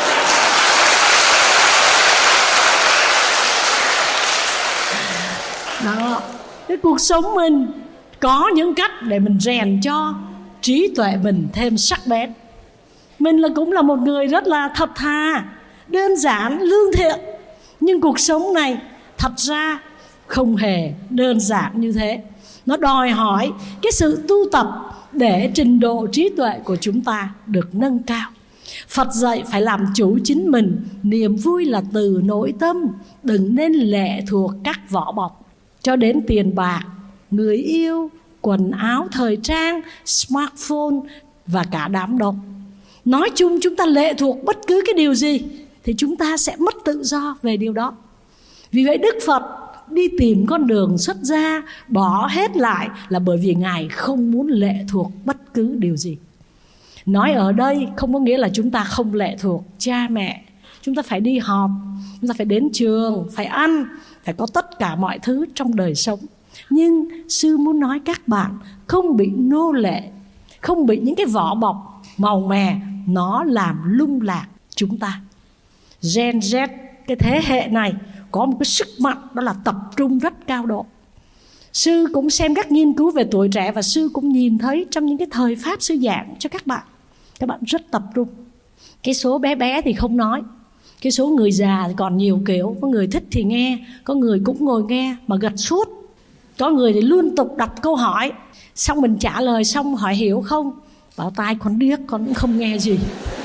Đó, cái cuộc sống mình có những cách để mình rèn cho trí tuệ mình thêm sắc bén. Mình là cũng là một người rất là thật thà, đơn giản, lương thiện. Nhưng cuộc sống này thật ra không hề đơn giản như thế. Nó đòi hỏi cái sự tu tập để trình độ trí tuệ của chúng ta được nâng cao. Phật dạy phải làm chủ chính mình, niềm vui là từ nội tâm, đừng nên lệ thuộc các vỏ bọc cho đến tiền bạc, người yêu, quần áo thời trang, smartphone và cả đám đông. Nói chung chúng ta lệ thuộc bất cứ cái điều gì thì chúng ta sẽ mất tự do về điều đó. Vì vậy Đức Phật đi tìm con đường xuất gia, bỏ hết lại là bởi vì Ngài không muốn lệ thuộc bất cứ điều gì. Nói ở đây không có nghĩa là chúng ta không lệ thuộc cha mẹ. Chúng ta phải đi học, chúng ta phải đến trường, phải ăn, phải có tất cả mọi thứ trong đời sống. Nhưng sư muốn nói các bạn không bị nô lệ, không bị những cái vỏ bọc màu mè nó làm lung lạc chúng ta. Gen Z, cái thế hệ này có một cái sức mạnh đó là tập trung rất cao độ. Sư cũng xem các nghiên cứu về tuổi trẻ và sư cũng nhìn thấy trong những cái thời pháp sư giảng cho các bạn, các bạn rất tập trung. Cái số bé bé thì không nói, cái số người già thì còn nhiều kiểu. Có người thích thì nghe, có người cũng ngồi nghe mà gật suốt. Có người thì liên tục đặt câu hỏi, xong mình trả lời xong hỏi hiểu không, bảo tai con điếc, con cũng không nghe gì.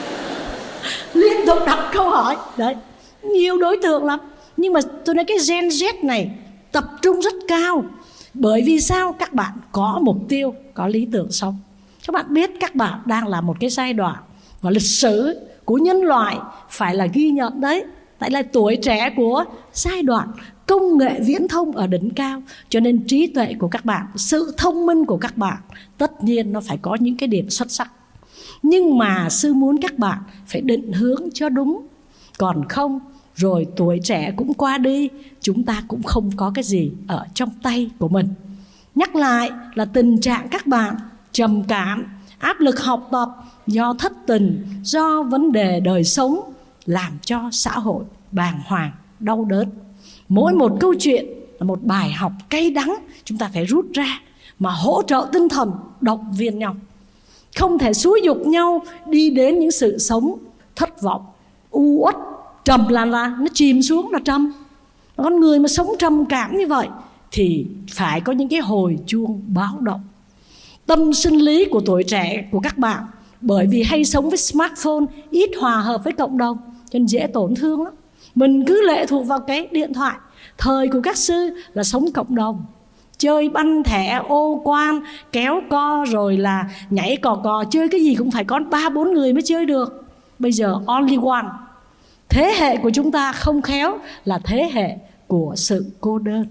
Liên tục đặt câu hỏi. Đấy, nhiều đối tượng lắm. Nhưng mà tôi nói cái Gen Z này tập trung rất cao. Bởi vì sao? Các bạn có mục tiêu, có lý tưởng sống. Các bạn biết các bạn đang là một cái giai đoạn và lịch sử của nhân loại phải là ghi nhận đấy. Tại là tuổi trẻ của giai đoạn công nghệ viễn thông ở đỉnh cao. Cho nên trí tuệ của các bạn, sự thông minh của các bạn tất nhiên nó phải có những cái điểm xuất sắc. Nhưng mà sư muốn các bạn phải định hướng cho đúng. Còn không, rồi tuổi trẻ cũng qua đi, chúng ta cũng không có cái gì ở trong tay của mình. Nhắc lại là tình trạng các bạn trầm cảm, áp lực học tập do thất tình, do vấn đề đời sống làm cho xã hội bàng hoàng, đau đớn. Mỗi một câu chuyện là một bài học cay đắng chúng ta phải rút ra mà hỗ trợ tinh thần, động viên nhau. Không thể xúi giục nhau đi đến những sự sống thất vọng, u uất, trầm là, là nó chìm xuống là trầm. Con người mà sống trầm cảm như vậy thì phải có những cái hồi chuông báo động. Tâm sinh lý của tuổi trẻ của các bạn, bởi vì hay sống với smartphone, ít hòa hợp với cộng đồng, cho nên dễ tổn thương lắm. Mình cứ lệ thuộc vào cái điện thoại. Thời của các sư là sống cộng đồng, chơi banh thẻ, ô quan, kéo co, rồi là nhảy cò cò, chơi cái gì cũng phải có ba bốn người mới chơi được. Bây giờ only one. Thế hệ của chúng ta không khéo là thế hệ của sự cô đơn.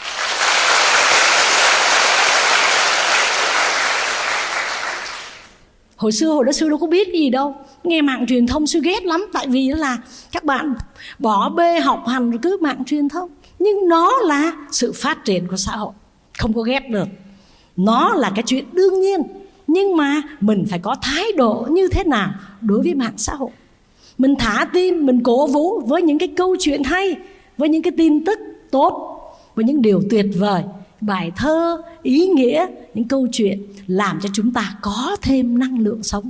Hồi xưa, hồi đó sư đâu có biết gì đâu. Nghe mạng truyền thông sư ghét lắm. Tại vì là các bạn bỏ bê học hành rồi cứ mạng truyền thông. Nhưng nó là sự phát triển của xã hội, không có ghét được. Nó là cái chuyện đương nhiên. Nhưng mà mình phải có thái độ như thế nào đối với mạng xã hội. Mình thả tim, mình cổ vũ với những cái câu chuyện hay, với những cái tin tức tốt, với những điều tuyệt vời, bài thơ, ý nghĩa, những câu chuyện làm cho chúng ta có thêm năng lượng sống.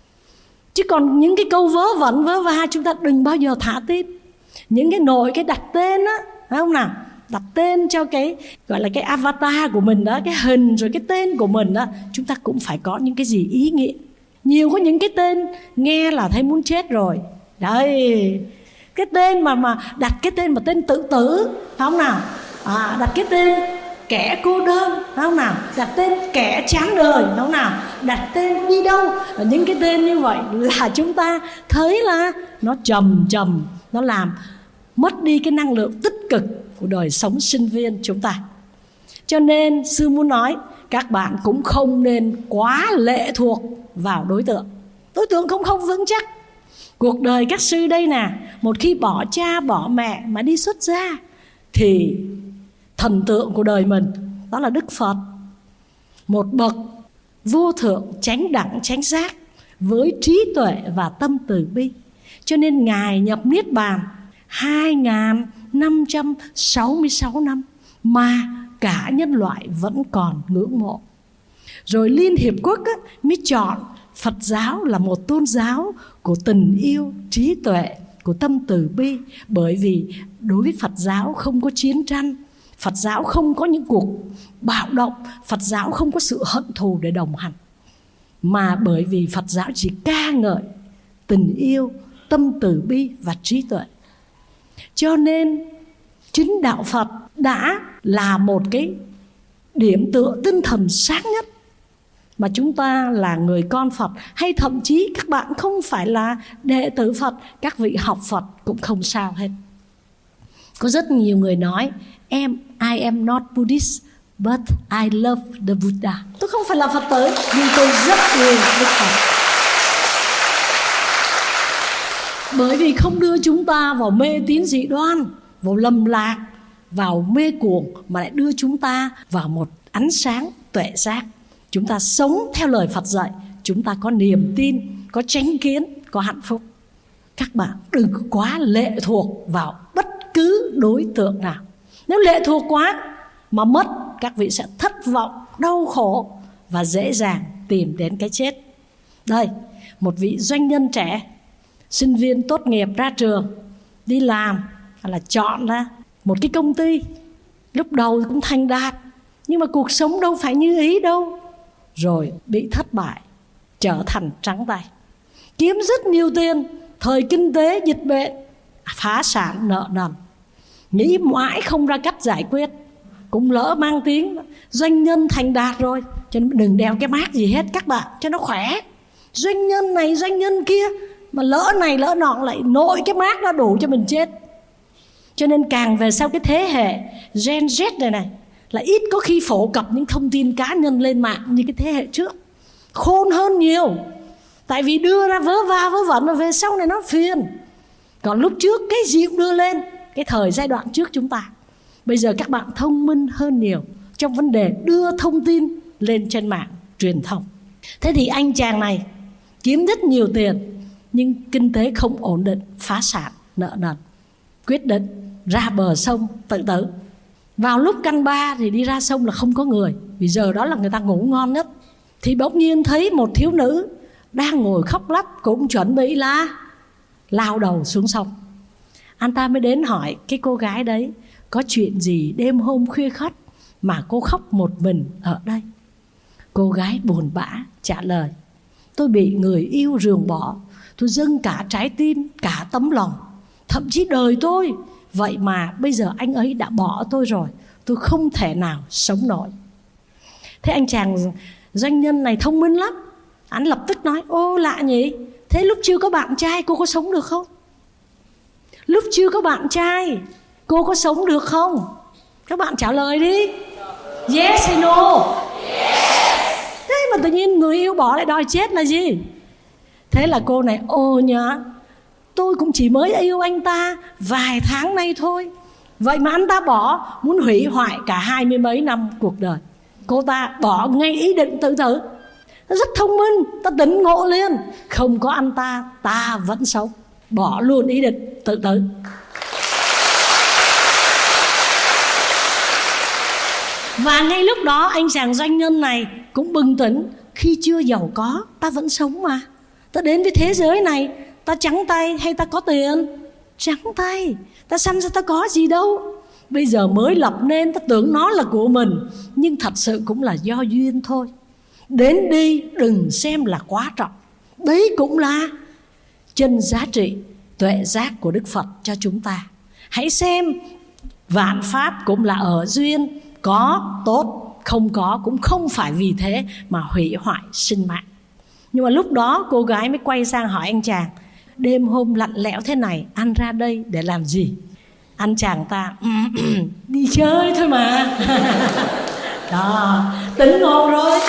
Chứ còn những cái câu vớ vẩn vớ va chúng ta đừng bao giờ thả tim. Những cái nội cái đặt tên á, phải không nào? Đặt tên cho cái gọi là cái avatar của mình đó, cái hình rồi cái tên của mình đó, chúng ta cũng phải có những cái gì ý nghĩa. Nhiều có những cái tên nghe là thấy muốn chết rồi. Đấy, cái tên mà mà đặt cái tên mà tên tự tử, phải không nào? À, đặt cái tên kẻ cô đơn, phải không nào? Đặt tên kẻ chán đời, phải không nào? Đặt tên đi đâu? Những cái tên như vậy là chúng ta thấy là nó trầm trầm, nó làm mất đi cái năng lượng tích cực của đời sống sinh viên chúng ta. Cho nên sư muốn nói các bạn cũng không nên quá lệ thuộc vào đối tượng. Đối tượng không không vững chắc. Cuộc đời các sư đây nè, một khi bỏ cha bỏ mẹ mà đi xuất gia thì thần tượng của đời mình đó là Đức Phật, một bậc vô thượng chánh đẳng chánh giác với trí tuệ và tâm từ bi. Cho nên Ngài nhập Niết Bàn hai nghìn năm trăm sáu mươi sáu năm mà cả nhân loại vẫn còn ngưỡng mộ. Rồi Liên Hiệp Quốc á, mới chọn Phật giáo là một tôn giáo của tình yêu, trí tuệ, của tâm từ bi. Bởi vì đối với Phật giáo không có chiến tranh, Phật giáo không có những cuộc bạo động, Phật giáo không có sự hận thù để đồng hành. Mà bởi vì Phật giáo chỉ ca ngợi tình yêu, tâm từ bi và trí tuệ. Cho nên chính đạo Phật đã là một cái điểm tựa tinh thần sáng nhất mà chúng ta là người con Phật, hay thậm chí các bạn không phải là đệ tử Phật, các vị học Phật cũng không sao hết. Có rất nhiều người nói em I am not Buddhist but I love the Buddha. Tôi không phải là Phật tử nhưng tôi rất yêu Đức Phật. Bởi vì không đưa chúng ta vào mê tín dị đoan, vào lầm lạc, vào mê cuồng, mà lại đưa chúng ta vào một ánh sáng tuệ giác. Chúng ta sống theo lời Phật dạy, chúng ta có niềm tin, có chánh kiến, có hạnh phúc. Các bạn đừng quá lệ thuộc vào bất cứ đối tượng nào. Nếu lệ thuộc quá mà mất, các vị sẽ thất vọng, đau khổ và dễ dàng tìm đến cái chết. Đây, một vị doanh nhân trẻ, sinh viên tốt nghiệp ra trường, đi làm là chọn ra một cái công ty. Lúc đầu cũng thành đạt, nhưng mà cuộc sống đâu phải như ý đâu. Rồi bị thất bại, trở thành trắng tay, kiếm rất nhiều tiền. Thời kinh tế dịch bệnh, phá sản nợ nần, nghĩ mãi không ra cách giải quyết. Cũng lỡ mang tiếng doanh nhân thành đạt rồi, cho nên đừng đeo cái mác gì hết các bạn, cho nó khỏe. Doanh nhân này doanh nhân kia, mà lỡ này lỡ nọ lại nội cái mác đó đủ cho mình chết. Cho nên càng về sau cái thế hệ Gen Z này này là ít có khi phổ cập những thông tin cá nhân lên mạng như cái thế hệ trước. Khôn hơn nhiều, tại vì đưa ra vớ va vớ vẩn rồi về sau này nó phiền. Còn lúc trước cái gì cũng đưa lên, cái thời giai đoạn trước chúng ta. Bây giờ các bạn thông minh hơn nhiều trong vấn đề đưa thông tin lên trên mạng truyền thông. Thế thì anh chàng này kiếm rất nhiều tiền, nhưng kinh tế không ổn định, phá sản, nợ nần, quyết định ra bờ sông tự tử. Vào lúc canh ba thì đi ra sông là không có người, vì giờ đó là người ta ngủ ngon nhất. Thì bỗng nhiên thấy một thiếu nữ đang ngồi khóc lóc, cũng chuẩn bị là lao đầu xuống sông. Anh ta mới đến hỏi cái cô gái đấy, có chuyện gì đêm hôm khuya khoắt mà cô khóc một mình ở đây? Cô gái buồn bã trả lời, tôi bị người yêu ruồng bỏ, tôi dâng cả trái tim, cả tấm lòng, thậm chí đời tôi. Vậy mà bây giờ anh ấy đã bỏ tôi rồi, tôi không thể nào sống nổi. Thế anh chàng doanh nhân này thông minh lắm, anh lập tức nói, ô lạ nhỉ, thế lúc chưa có bạn trai cô có sống được không? Lúc chưa có bạn trai cô có sống được không? Các bạn trả lời đi. Yes hay no? Yes. Thế mà tự nhiên người yêu bỏ lại đòi chết là gì? Thế là cô này, ồ nhá, tôi cũng chỉ mới yêu anh ta vài tháng nay thôi, vậy mà anh ta bỏ, muốn hủy hoại cả hai mươi mấy năm cuộc đời. Cô ta bỏ ngay ý định tự tử. Rất thông minh, ta tỉnh ngộ liền, không có anh ta, ta vẫn sống. Bỏ luôn ý định tự tử. Và ngay lúc đó anh chàng doanh nhân này cũng bừng tỉnh, khi chưa giàu có ta vẫn sống mà. Ta đến với thế giới này, ta trắng tay hay ta có tiền? Trắng tay. Ta sanh ra ta có gì đâu. Bây giờ mới lập nên, ta tưởng nó là của mình, nhưng thật sự cũng là do duyên thôi. Đến đi đừng xem là quá trọng. Đấy cũng là chân giá trị tuệ giác của Đức Phật cho chúng ta. Hãy xem vạn pháp cũng là ở duyên, có tốt, không có cũng không phải vì thế mà hủy hoại sinh mạng. Nhưng mà lúc đó cô gái mới quay sang hỏi anh chàng, đêm hôm lạnh lẽo thế này anh ra đây để làm gì? Anh chàng ta đi chơi thôi mà. Đó, tính ngộ rồi.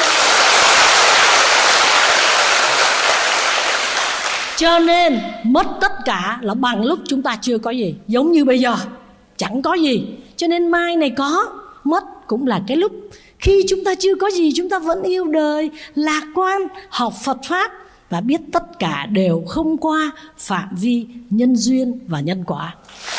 Cho nên mất tất cả là bằng lúc chúng ta chưa có gì. Giống như bây giờ chẳng có gì, cho nên mai này có, mất cũng là cái lúc khi chúng ta chưa có gì, chúng ta vẫn yêu đời, lạc quan, học Phật Pháp và biết tất cả đều không qua phạm vi nhân duyên và nhân quả.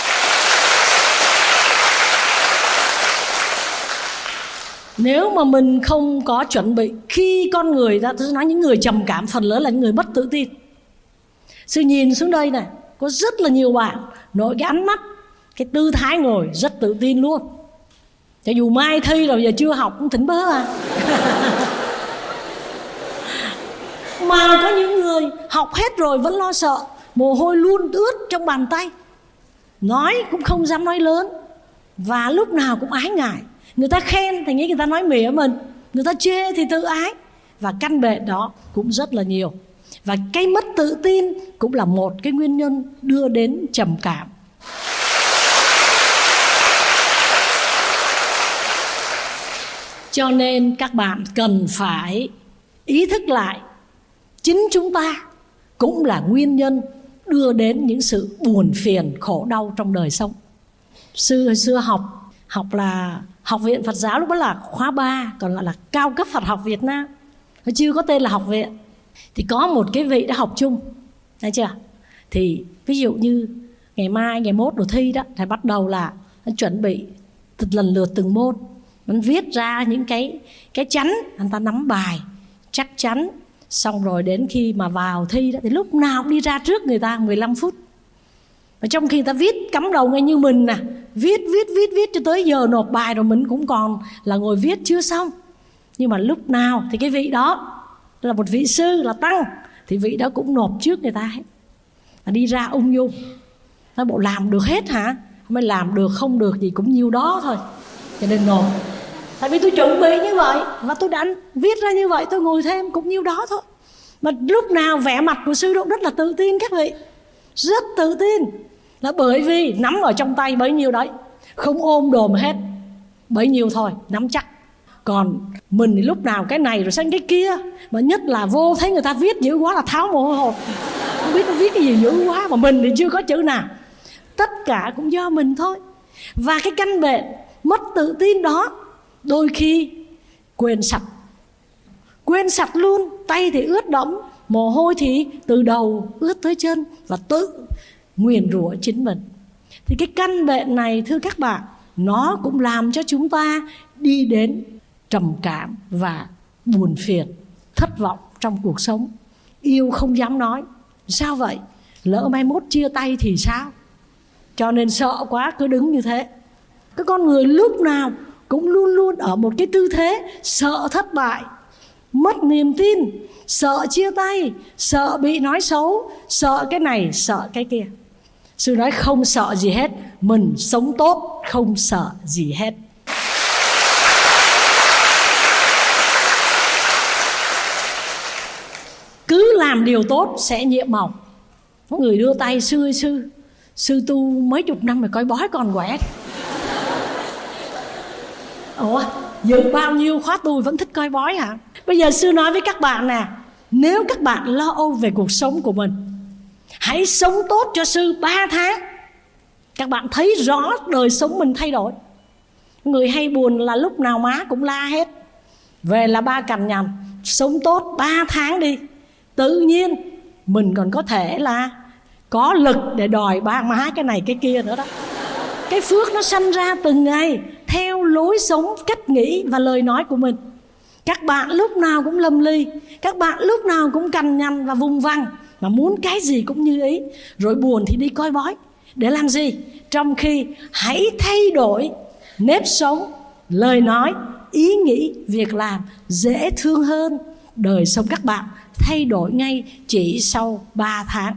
Nếu mà mình không có chuẩn bị, khi con người ta, tôi nói những người trầm cảm phần lớn là những người mất tự tin. Sư nhìn xuống đây này, có rất là nhiều bạn nội cái ánh mắt, cái tư thái ngồi rất tự tin luôn. Cho dù mai thi rồi giờ chưa học cũng thỉnh bớ à. Mà có những người học hết rồi vẫn lo sợ, mồ hôi luôn ướt trong bàn tay, nói cũng không dám nói lớn, và lúc nào cũng ái ngại. Người ta khen thì nghĩ người ta nói mỉa mình, người ta chê thì tự ái. Và căn bệnh đó cũng rất là nhiều. Và cái mất tự tin cũng là một cái nguyên nhân đưa đến trầm cảm. Cho nên các bạn cần phải ý thức lại, chính chúng ta cũng là nguyên nhân đưa đến những sự buồn phiền, khổ đau trong đời sống. Sư hồi xưa học Học là Học viện Phật giáo, lúc đó là khóa ba, còn gọi là Cao cấp Phật học Việt Nam, chưa có tên là học viện. Thì có một cái vị đã học chung, thấy chưa? Thì ví dụ như ngày mai, ngày mốt đồ thi đó, thầy bắt đầu là anh chuẩn bị lần lượt từng môn, anh viết ra những cái cái chắn, anh ta nắm bài chắc chắn. Xong rồi đến khi mà vào thi đó, thì lúc nào cũng đi ra trước người ta mười lăm phút. Và trong khi ta viết cắm đầu ngay như mình nè, viết viết viết viết cho tới giờ nộp bài rồi mình cũng còn là ngồi viết chưa xong. Nhưng mà lúc nào thì cái vị đó là một vị sư, là tăng, thì vị đó cũng nộp trước người ta hết. Và đi ra ung dung. Nói bộ làm được hết hả? Mới làm được không được gì cũng nhiêu đó thôi, cho nên nộp. Tại vì tôi chuẩn bị như vậy và tôi đã viết ra như vậy, tôi ngồi thêm cũng nhiêu đó thôi. Mà lúc nào vẻ mặt của sư cũng rất là tự tin các vị, rất tự tin. Là bởi vì nắm ở trong tay bấy nhiêu đấy, không ôm đồm hết, bấy nhiêu thôi, nắm chắc. Còn mình thì lúc nào cái này rồi sang cái kia. Mà nhất là vô thấy người ta viết dữ quá là tháo mồ hôi hột, không biết nó viết cái gì dữ quá, mà mình thì chưa có chữ nào. Tất cả cũng do mình thôi. Và cái căn bệnh mất tự tin đó đôi khi quên sạch, quên sạch luôn. Tay thì ướt đẫm, mồ hôi thì từ đầu ướt tới chân, và tự nguyền rủa chính mình. Thì cái căn bệnh này thưa các bạn, nó cũng làm cho chúng ta đi đến trầm cảm và buồn phiền, thất vọng trong cuộc sống. Yêu không dám nói. Sao vậy? Lỡ mai mốt chia tay thì sao? Cho nên sợ quá cứ đứng như thế. Cái con người lúc nào cũng luôn luôn ở một cái tư thế sợ thất bại, mất niềm tin, sợ chia tay, sợ bị nói xấu, sợ cái này, sợ cái kia. Sư nói không sợ gì hết, mình sống tốt, không sợ gì hết. Cứ làm điều tốt sẽ nhiệm màu. Có người đưa tay: sư ơi sư, sư tu mấy chục năm rồi coi bói còn quẻ. Ủa, dự bao nhiêu khóa tu vẫn thích coi bói hả? Bây giờ sư nói với các bạn nè, nếu các bạn lo âu về cuộc sống của mình, hãy sống tốt cho sư ba tháng. Các bạn thấy rõ đời sống mình thay đổi. Người hay buồn là lúc nào má cũng la hết, về là ba cằn nhằn. Sống tốt ba tháng đi, tự nhiên mình còn có thể là có lực để đòi ba má cái này cái kia nữa đó. Cái phước nó sanh ra từng ngày theo lối sống, cách nghĩ và lời nói của mình. Các bạn lúc nào cũng lầm ly, các bạn lúc nào cũng cằn nhằn và vùng vằng, mà muốn cái gì cũng như ý. Rồi buồn thì đi coi bói. Để làm gì? Trong khi hãy thay đổi nếp sống, lời nói, ý nghĩ, việc làm dễ thương hơn. Đời sống các bạn thay đổi ngay chỉ sau ba tháng.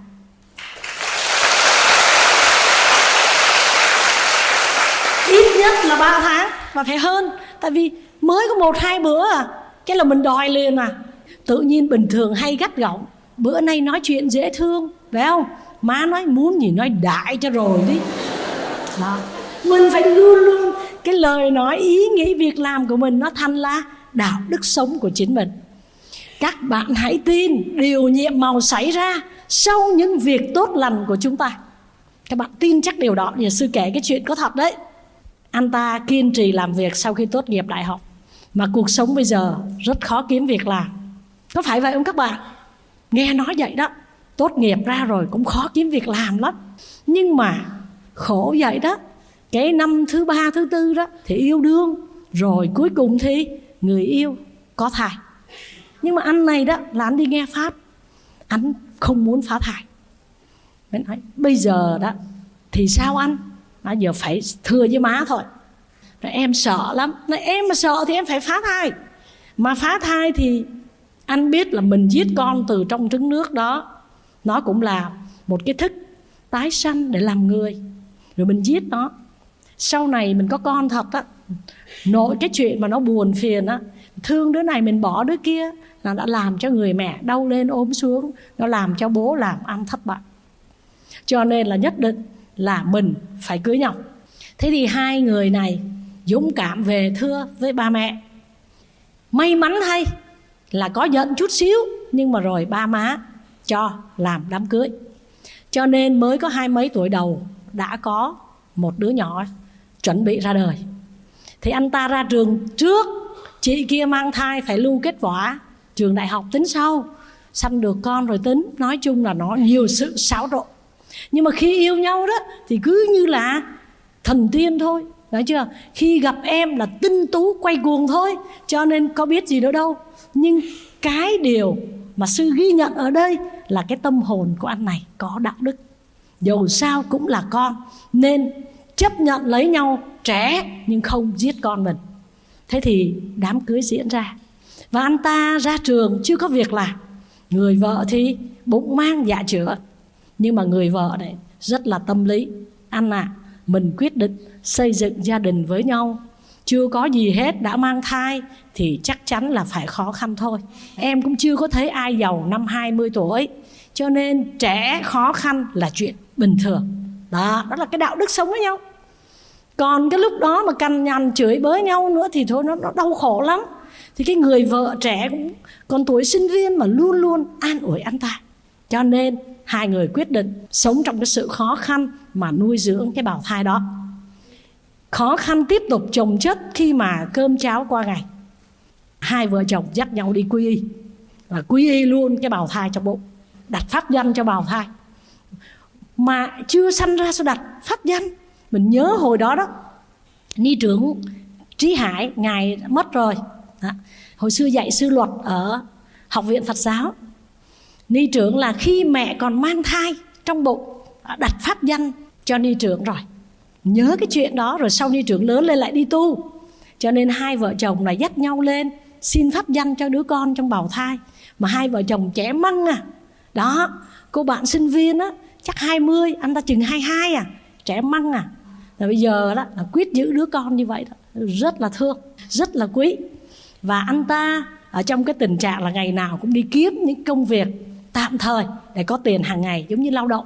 Ít nhất là ba tháng, và phải hơn. Tại vì mới có một hai bữa à, cái là mình đòi liền à. Tự nhiên bình thường hay gắt gỏng, bữa nay nói chuyện dễ thương, phải không? Má nói muốn gì nói đại cho rồi đi đó. Mình phải luôn luôn cái lời nói, ý nghĩ, việc làm của mình nó thành là đạo đức sống của chính mình. Các bạn hãy tin điều nhiệm màu xảy ra sau những việc tốt lành của chúng ta. Các bạn tin chắc điều đó. Giờ sư kể cái chuyện có thật đấy. Anh ta kiên trì làm việc sau khi tốt nghiệp đại học, mà cuộc sống bây giờ rất khó kiếm việc làm. Có phải vậy không các bạn? Nghe nói vậy đó. Tốt nghiệp ra rồi cũng khó kiếm việc làm lắm. Nhưng mà khổ vậy đó. Cái năm thứ ba, thứ tư đó thì yêu đương, rồi cuối cùng thì người yêu có thai. Nhưng mà anh này đó là anh đi nghe pháp, anh không muốn phá thai. Mới nói bây giờ đó thì sao anh? Nói giờ phải thưa với má thôi. Rồi em sợ lắm. Nói em mà sợ thì em phải phá thai. Mà phá thai thì Anh biết là mình giết con từ trong trứng nước đó, nó cũng là một cái thức tái sanh để làm người. Rồi mình giết nó. Sau này mình có con thật á, nội cái chuyện mà nó buồn phiền á, thương đứa này mình bỏ đứa kia, là đã làm cho người mẹ đau lên ốm xuống, nó làm cho bố làm ăn thất bại. Cho nên là nhất định là mình phải cưới nhau. Thế thì hai người này dũng cảm về thưa với ba mẹ. May mắn thay là có giận chút xíu, nhưng mà rồi ba má cho làm đám cưới. Cho nên mới có hai mấy tuổi đầu đã có một đứa nhỏ chuẩn bị ra đời. Thì anh ta ra trường trước, chị kia mang thai phải lưu kết quả trường đại học tính sau, sanh được con rồi tính. Nói chung là nó nhiều sự xáo trộn. Nhưng mà khi yêu nhau đó thì cứ như là thần tiên thôi, nói chưa? Khi gặp em là tinh tú quay cuồng thôi, cho nên có biết gì nữa đâu. Nhưng cái điều mà sư ghi nhận ở đây là cái tâm hồn của anh này có đạo đức, dầu sao cũng là con, nên chấp nhận lấy nhau trẻ nhưng không giết con mình. Thế thì đám cưới diễn ra. Và anh ta ra trường chưa có việc làm. Người vợ thì bụng mang dạ chữa. Nhưng mà người vợ này rất là tâm lý. Anh à, mình quyết định xây dựng gia đình với nhau, chưa có gì hết đã mang thai thì chắc chắn là phải khó khăn thôi. Em cũng chưa có thấy ai giàu năm hai mươi tuổi, cho nên trẻ khó khăn là chuyện bình thường. Đó, đó là cái đạo đức sống với nhau. Còn cái lúc đó mà cằn nhằn chửi bới nhau nữa thì thôi nó, nó đau khổ lắm. Thì cái người vợ trẻ cũng còn tuổi sinh viên mà luôn luôn an ủi anh ta. Cho nên hai người quyết định sống trong cái sự khó khăn mà nuôi dưỡng cái bào thai đó. Khó khăn tiếp tục chồng chất khi mà cơm cháo qua ngày. Hai vợ chồng dắt nhau đi quy y, và quy y luôn cái bào thai trong bụng, đặt pháp danh cho bào thai. Mà chưa sanh ra sao đặt pháp danh? Mình nhớ hồi đó đó, ni trưởng Trí Hải, ngài mất rồi đó. Hồi xưa dạy sư luật ở Học viện Phật giáo, ni trưởng là khi mẹ còn mang thai trong bụng đặt pháp danh cho ni trưởng rồi. Nhớ cái chuyện đó, rồi sau ni trưởng lớn lên lại đi tu. Cho nên hai vợ chồng là dắt nhau lên xin pháp danh cho đứa con trong bào thai. Mà hai vợ chồng trẻ măng à. Đó, cô bạn sinh viên á, chắc hai mươi, anh ta chừng hai mươi hai à, trẻ măng à. Rồi bây giờ đó là quyết giữ đứa con như vậy đó. Rất là thương, rất là quý. Và anh ta ở trong cái tình trạng là ngày nào cũng đi kiếm những công việc tạm thời để có tiền hàng ngày, giống như lao động.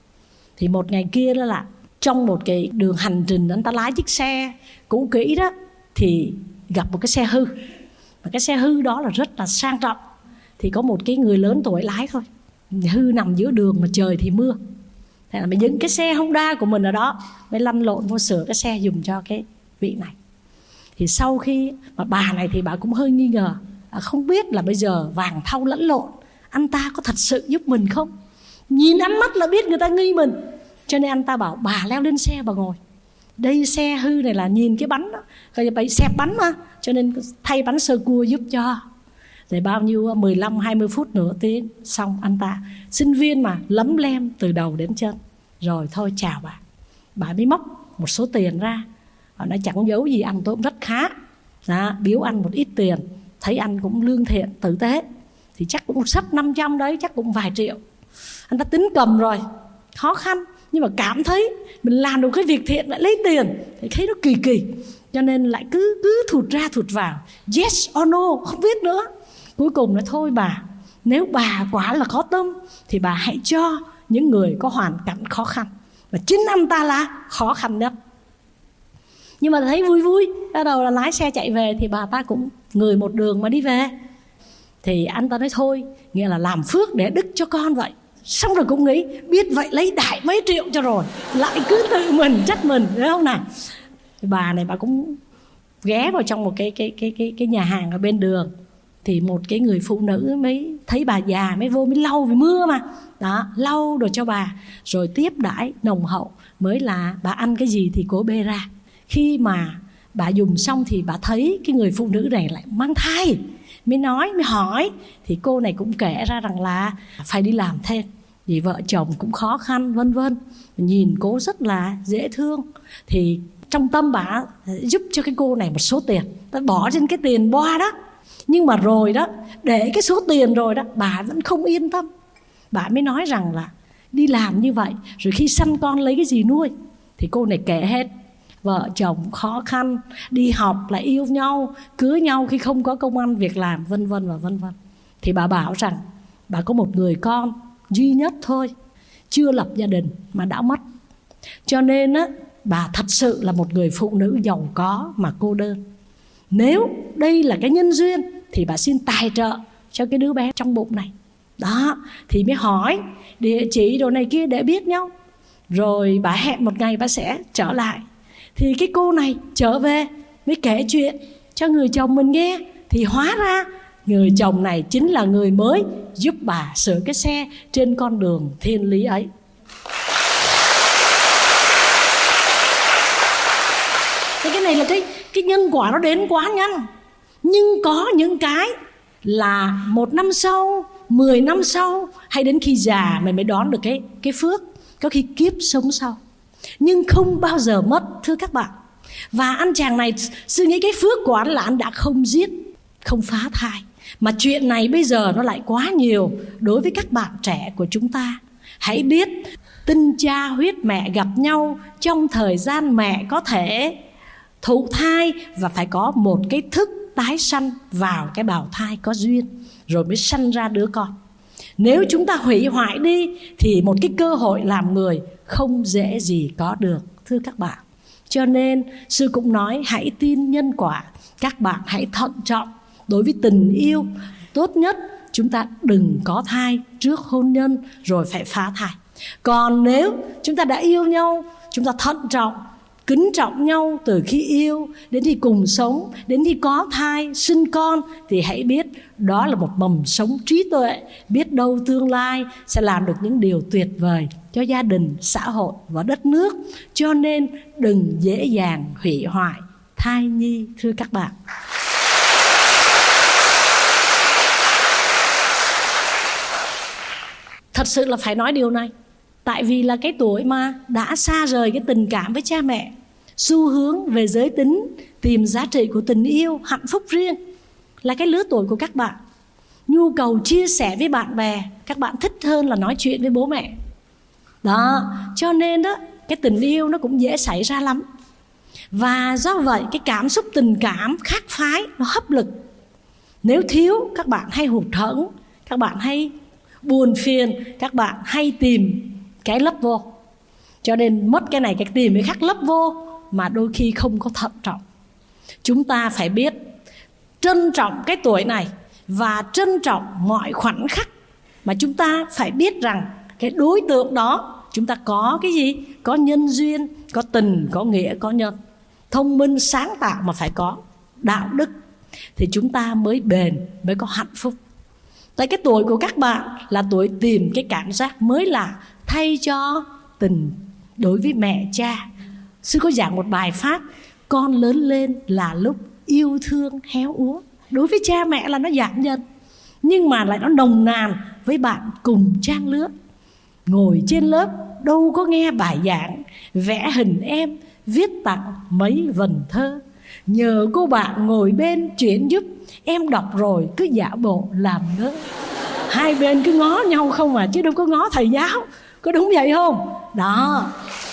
Thì một ngày kia đó là trong một cái đường hành trình, anh ta lái chiếc xe cũ kỹ đó, thì gặp một cái xe hư. Và cái xe hư đó là rất là sang trọng. Thì có một cái người lớn tuổi lái thôi. Hư nằm giữa đường mà trời thì mưa. Thế là mới dựng cái xe Honda của mình ở đó, mới lăn lộn vô sửa cái xe dùng cho cái vị này. Thì sau khi mà bà này thì bà cũng hơi nghi ngờ, không biết là bây giờ vàng thau lẫn lộn, anh ta có thật sự giúp mình không? Nhìn ánh mắt là biết người ta nghi mình. Cho nên anh ta bảo bà leo lên xe bà ngồi. Đây xe hư này là nhìn cái bánh đó, rồi bà xẹp bánh mà, cho nên thay bánh sơ cua giúp cho. Rồi bao nhiêu mười lăm hai mươi phút nửa tiếng xong, anh ta sinh viên mà lấm lem từ đầu đến chân. Rồi thôi chào bà. Bà mới móc một số tiền ra. Họ nói chẳng giấu gì, anh tôi cũng rất khá đó, biếu anh một ít tiền. Thấy anh cũng lương thiện tử tế thì chắc cũng sắp năm trăm đấy, chắc cũng vài triệu. Anh ta tính cầm rồi, khó khăn, nhưng mà cảm thấy mình làm được cái việc thiện lại lấy tiền thì thấy nó kỳ kỳ. Cho nên lại cứ cứ thụt ra thụt vào, yes or no, không biết nữa. Cuối cùng nói thôi bà, nếu bà quả là có tâm thì bà hãy cho những người có hoàn cảnh khó khăn. Và chính anh ta là khó khăn nhất. Nhưng mà thấy vui vui, bắt đầu là lái xe chạy về thì bà ta cũng người một đường mà đi về. Thì anh ta nói thôi, nghĩa là làm phước để đức cho con vậy. Xong rồi cũng nghĩ biết vậy lấy đại mấy triệu cho rồi, lại cứ tự mình trách mình, đúng không nào? Bà này bà cũng ghé vào trong một cái, cái, cái, cái, cái nhà hàng ở bên đường. Thì một cái người phụ nữ mới thấy bà già mới vô, mới lau vì mưa mà đó, lau đồ cho bà, rồi tiếp đãi nồng hậu. Mới là bà ăn cái gì thì cô bê ra. Khi mà bà dùng xong thì bà thấy cái người phụ nữ này lại mang thai. Mới nói, mới hỏi. Thì cô này cũng kể ra rằng là phải đi làm thêm, vì vợ chồng cũng khó khăn vân vân. Nhìn cô rất là dễ thương. Thì trong tâm bà giúp cho cái cô này một số tiền, ta bỏ trên cái tiền boa đó. Nhưng mà rồi đó, để cái số tiền rồi đó, bà vẫn không yên tâm. Bà mới nói rằng là đi làm như vậy rồi khi sanh con lấy cái gì nuôi. Thì cô này kể hết, vợ chồng khó khăn, đi học lại yêu nhau, cưới nhau khi không có công ăn việc làm, vân vân và vân vân. Thì bà bảo rằng bà có một người con duy nhất thôi, chưa lập gia đình mà đã mất. Cho nên á, bà thật sự là một người phụ nữ giàu có mà cô đơn. Nếu đây là cái nhân duyên thì bà xin tài trợ cho cái đứa bé trong bụng này. Đó, thì mới hỏi địa chỉ đồ này kia để biết nhau. Rồi bà hẹn một ngày bà sẽ trở lại. Thì cái cô này trở về mới kể chuyện cho người chồng mình nghe. Thì hóa ra người chồng này chính là người mới giúp bà sửa cái xe trên con đường thiên lý ấy. Thế cái này là cái, cái nhân quả nó đến quá nhanh. Nhưng có những cái là một năm sau, mười năm sau, hay đến khi già mày mới đón được cái, cái phước. Có khi kiếp sống sau, nhưng không bao giờ mất, thưa các bạn. Và anh chàng này suy nghĩ cái phước của anh là anh đã không giết, không phá thai. Mà chuyện này bây giờ nó lại quá nhiều đối với các bạn trẻ của chúng ta. Hãy biết tinh cha huyết mẹ gặp nhau trong thời gian mẹ có thể thụ thai, và phải có một cái thức tái sanh vào cái bào thai có duyên, rồi mới sanh ra đứa con. Nếu chúng ta hủy hoại đi thì một cái cơ hội làm người không dễ gì có được, thưa các bạn. Cho nên sư cũng nói hãy tin nhân quả. Các bạn hãy thận trọng đối với tình yêu. Tốt nhất chúng ta đừng có thai trước hôn nhân rồi phải phá thai. Còn nếu chúng ta đã yêu nhau, chúng ta thận trọng, kính trọng nhau từ khi yêu đến khi cùng sống, đến khi có thai, sinh con, thì hãy biết đó là một mầm sống trí tuệ. Biết đâu tương lai sẽ làm được những điều tuyệt vời cho gia đình, xã hội và đất nước. Cho nên đừng dễ dàng hủy hoại thai nhi, thưa các bạn. Thật sự là phải nói điều này. Tại vì là cái tuổi mà đã xa rời cái tình cảm với cha mẹ, xu hướng về giới tính, tìm giá trị của tình yêu, hạnh phúc riêng, là cái lứa tuổi của các bạn. Nhu cầu chia sẻ với bạn bè, các bạn thích hơn là nói chuyện với bố mẹ. Đó, cho nên đó, cái tình yêu nó cũng dễ xảy ra lắm. Và do vậy cái cảm xúc tình cảm khác phái nó hấp lực. Nếu thiếu, các bạn hay hụt hẫng, các bạn hay buồn phiền, các bạn hay tìm cái lấp vô. Cho nên mất cái này cái tìm cái khác lấp vô, mà đôi khi không có thận trọng. Chúng ta phải biết trân trọng cái tuổi này và trân trọng mọi khoảnh khắc. Mà chúng ta phải biết rằng cái đối tượng đó chúng ta có cái gì? Có nhân duyên, có tình, có nghĩa, có nhân. Thông minh, sáng tạo mà phải có đạo đức, thì chúng ta mới bền, mới có hạnh phúc. Tại cái tuổi của các bạn là tuổi tìm cái cảm giác mới lạ, thay cho tình đối với mẹ cha. Sư có giảng một bài pháp: con lớn lên là lúc yêu thương héo úa. Đối với cha mẹ là nó giảm dần, nhưng mà lại nó nồng nàn với bạn cùng trang lứa. Ngồi trên lớp đâu có nghe bài giảng, vẽ hình em, viết tặng mấy vần thơ. Nhờ cô bạn ngồi bên chuyển giúp, em đọc rồi cứ giả bộ làm ngơ. Hai bên cứ ngó nhau không à, chứ đâu có ngó thầy giáo. Có đúng vậy không? Đó.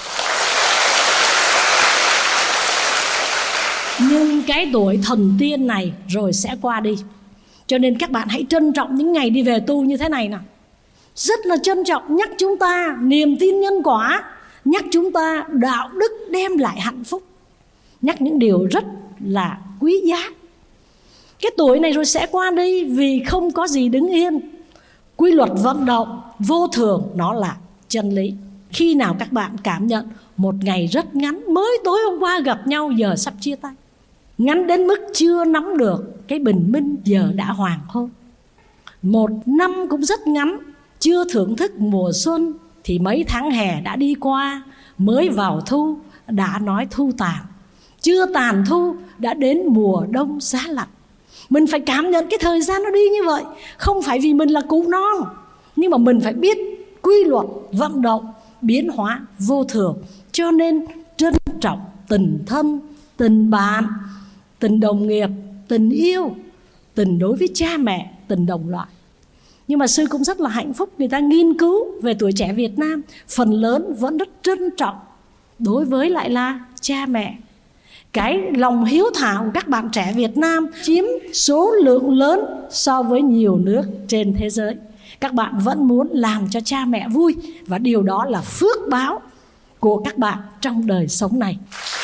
Nhưng cái tuổi thần tiên này rồi sẽ qua đi. Cho nên các bạn hãy trân trọng những ngày đi về tu như thế này nào. Rất là trân trọng, nhắc chúng ta niềm tin nhân quả, nhắc chúng ta đạo đức đem lại hạnh phúc, nhắc những điều rất là quý giá. Cái tuổi này rồi sẽ qua đi, vì không có gì đứng yên. Quy luật vận động vô thường nó là chân lý. Khi nào các bạn cảm nhận một ngày rất ngắn, mới tối hôm qua gặp nhau giờ sắp chia tay, ngắn đến mức chưa nắm được cái bình minh giờ đã hoàng hôn. Một năm cũng rất ngắn, chưa thưởng thức mùa xuân thì mấy tháng hè đã đi qua. Mới vào thu đã nói thu tàn, chưa tàn thu đã đến mùa đông giá lạnh. Mình phải cảm nhận cái thời gian nó đi như vậy. Không phải vì mình là cụ non, nhưng mà mình phải biết quy luật vận động biến hóa vô thường. Cho nên trân trọng tình thân, tình bạn, tình đồng nghiệp, tình yêu, tình đối với cha mẹ, tình đồng loại. Nhưng mà sư cũng rất là hạnh phúc, người ta nghiên cứu về tuổi trẻ Việt Nam, phần lớn vẫn rất trân trọng đối với lại là cha mẹ. Cái lòng hiếu thảo của các bạn trẻ Việt Nam chiếm số lượng lớn so với nhiều nước trên thế giới. Các bạn vẫn muốn làm cho cha mẹ vui, và điều đó là phước báo của các bạn trong đời sống này.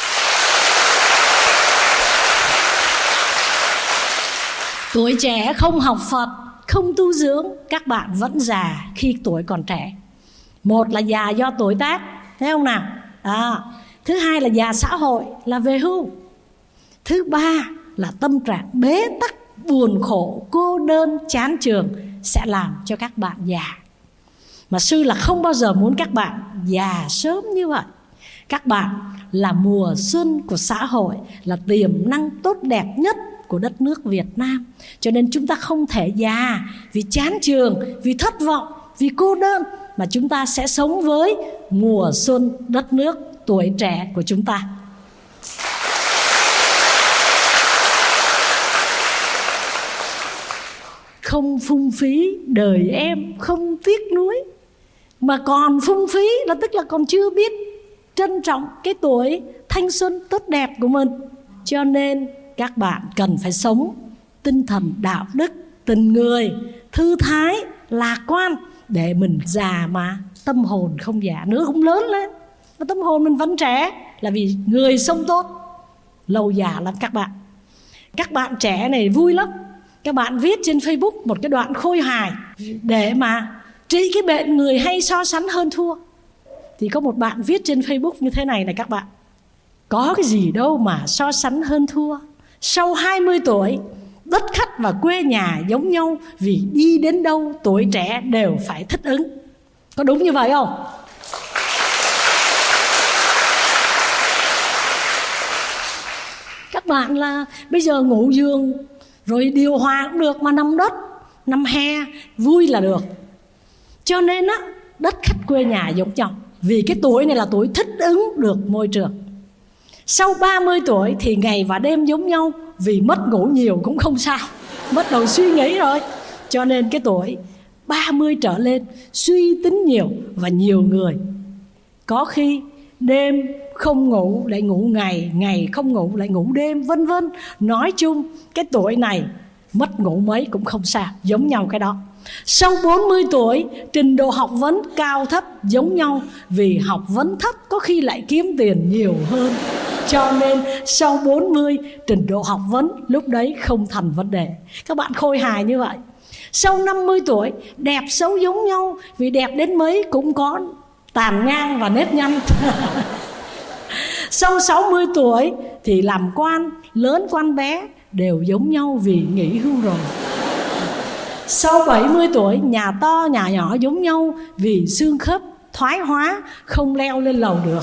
Tuổi trẻ không học Phật, không tu dưỡng, các bạn vẫn già khi tuổi còn trẻ. Một là già do tuổi tác, thấy không nào? À, thứ hai là già xã hội, là về hưu. Thứ ba là tâm trạng bế tắc, buồn khổ, cô đơn, chán chường sẽ làm cho các bạn già. Mà sư là không bao giờ muốn các bạn già sớm như vậy. Các bạn là mùa xuân của xã hội, là tiềm năng tốt đẹp nhất của đất nước Việt Nam. Cho nên chúng ta không thể già vì chán chường, vì thất vọng, vì cô đơn, mà chúng ta sẽ sống với mùa xuân đất nước tuổi trẻ của chúng ta. Không phung phí đời em, không tiếc nuối. Mà còn phung phí là tức là còn chưa biết trân trọng cái tuổi thanh xuân tốt đẹp của mình. Cho nên các bạn cần phải sống tinh thần đạo đức, tình người, thư thái, lạc quan, để mình già mà tâm hồn không già nữa, không lớn lên mà tâm hồn mình vẫn trẻ, là vì người sống tốt lâu già lắm các bạn. Các bạn trẻ này vui lắm. Các bạn viết trên Facebook một cái đoạn khôi hài để mà trị cái bệnh người hay so sánh hơn thua. Thì có một bạn viết trên Facebook như thế này này các bạn: có cái gì đâu mà so sánh hơn thua. Sau hai mươi tuổi, đất khách và quê nhà giống nhau, vì đi đến đâu tuổi trẻ đều phải thích ứng. Có đúng như vậy không? Các bạn là bây giờ ngủ giường rồi điều hòa cũng được, mà nằm đất, nằm he vui là được. Cho nên á, đất khách quê nhà giống nhau, vì cái tuổi này là tuổi thích ứng được môi trường. Sau ba mươi tuổi thì ngày và đêm giống nhau, vì mất ngủ nhiều cũng không sao, mất đầu suy nghĩ rồi. Cho nên cái tuổi ba mươi trở lên suy tính nhiều, và nhiều người có khi đêm không ngủ lại ngủ ngày, ngày không ngủ lại ngủ đêm, vân vân. Nói chung cái tuổi này mất ngủ mấy cũng không sao, giống nhau cái đó. Sau bốn mươi tuổi, trình độ học vấn cao thấp giống nhau, vì học vấn thấp có khi lại kiếm tiền nhiều hơn. Cho nên sau bốn mươi, trình độ học vấn lúc đấy không thành vấn đề. Các bạn khôi hài như vậy. Sau năm mươi tuổi, đẹp xấu giống nhau, vì đẹp đến mấy cũng có tàn nhang và nếp nhăn. Sau sáu mươi tuổi thì làm quan, lớn quan bé đều giống nhau, vì nghỉ hưu rồi. Sau bảy mươi tuổi, nhà to nhà nhỏ giống nhau, vì xương khớp thoái hóa, không leo lên lầu được.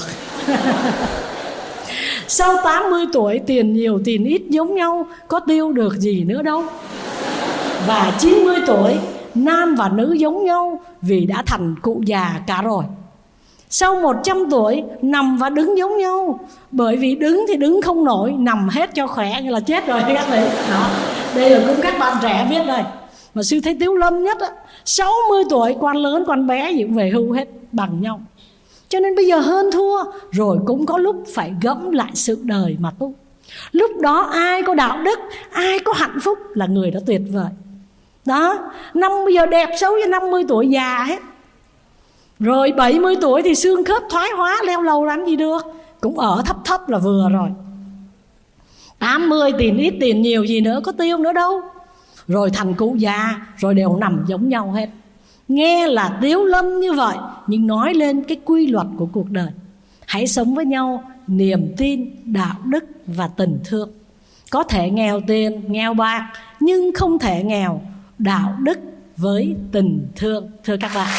Sau tám mươi tuổi, tiền nhiều tiền ít giống nhau, có tiêu được gì nữa đâu. Và chín mươi tuổi, nam và nữ giống nhau, vì đã thành cụ già cả rồi. Sau một trăm tuổi, nằm và đứng giống nhau, bởi vì đứng thì đứng không nổi, nằm hết cho khỏe như là chết rồi các bạn. Đó, đây là cũng các bạn trẻ viết đây. Mà sư thấy Tiếu Lâm nhất á, sáu mươi tuổi quan lớn quan bé gì cũng về hưu hết bằng nhau. Cho nên bây giờ hơn thua, rồi cũng có lúc phải gẫm lại sự đời mà tu. Lúc đó ai có đạo đức, ai có hạnh phúc là người đó tuyệt vời. Đó, năm bây giờ đẹp xấu với năm mươi tuổi già hết. Rồi bảy mươi tuổi thì xương khớp thoái hóa, leo lầu làm gì được, cũng ở thấp thấp là vừa rồi. Tám mươi tiền ít tiền nhiều gì nữa, có tiêu nữa đâu. Rồi thành cụ già, rồi đều nằm giống nhau hết. Nghe là Tiếu Lâm như vậy, nhưng nói lên cái quy luật của cuộc đời. Hãy sống với nhau niềm tin, đạo đức và tình thương. Có thể nghèo tiền, nghèo bạc, nhưng không thể nghèo đạo đức với tình thương. Thưa các bạn,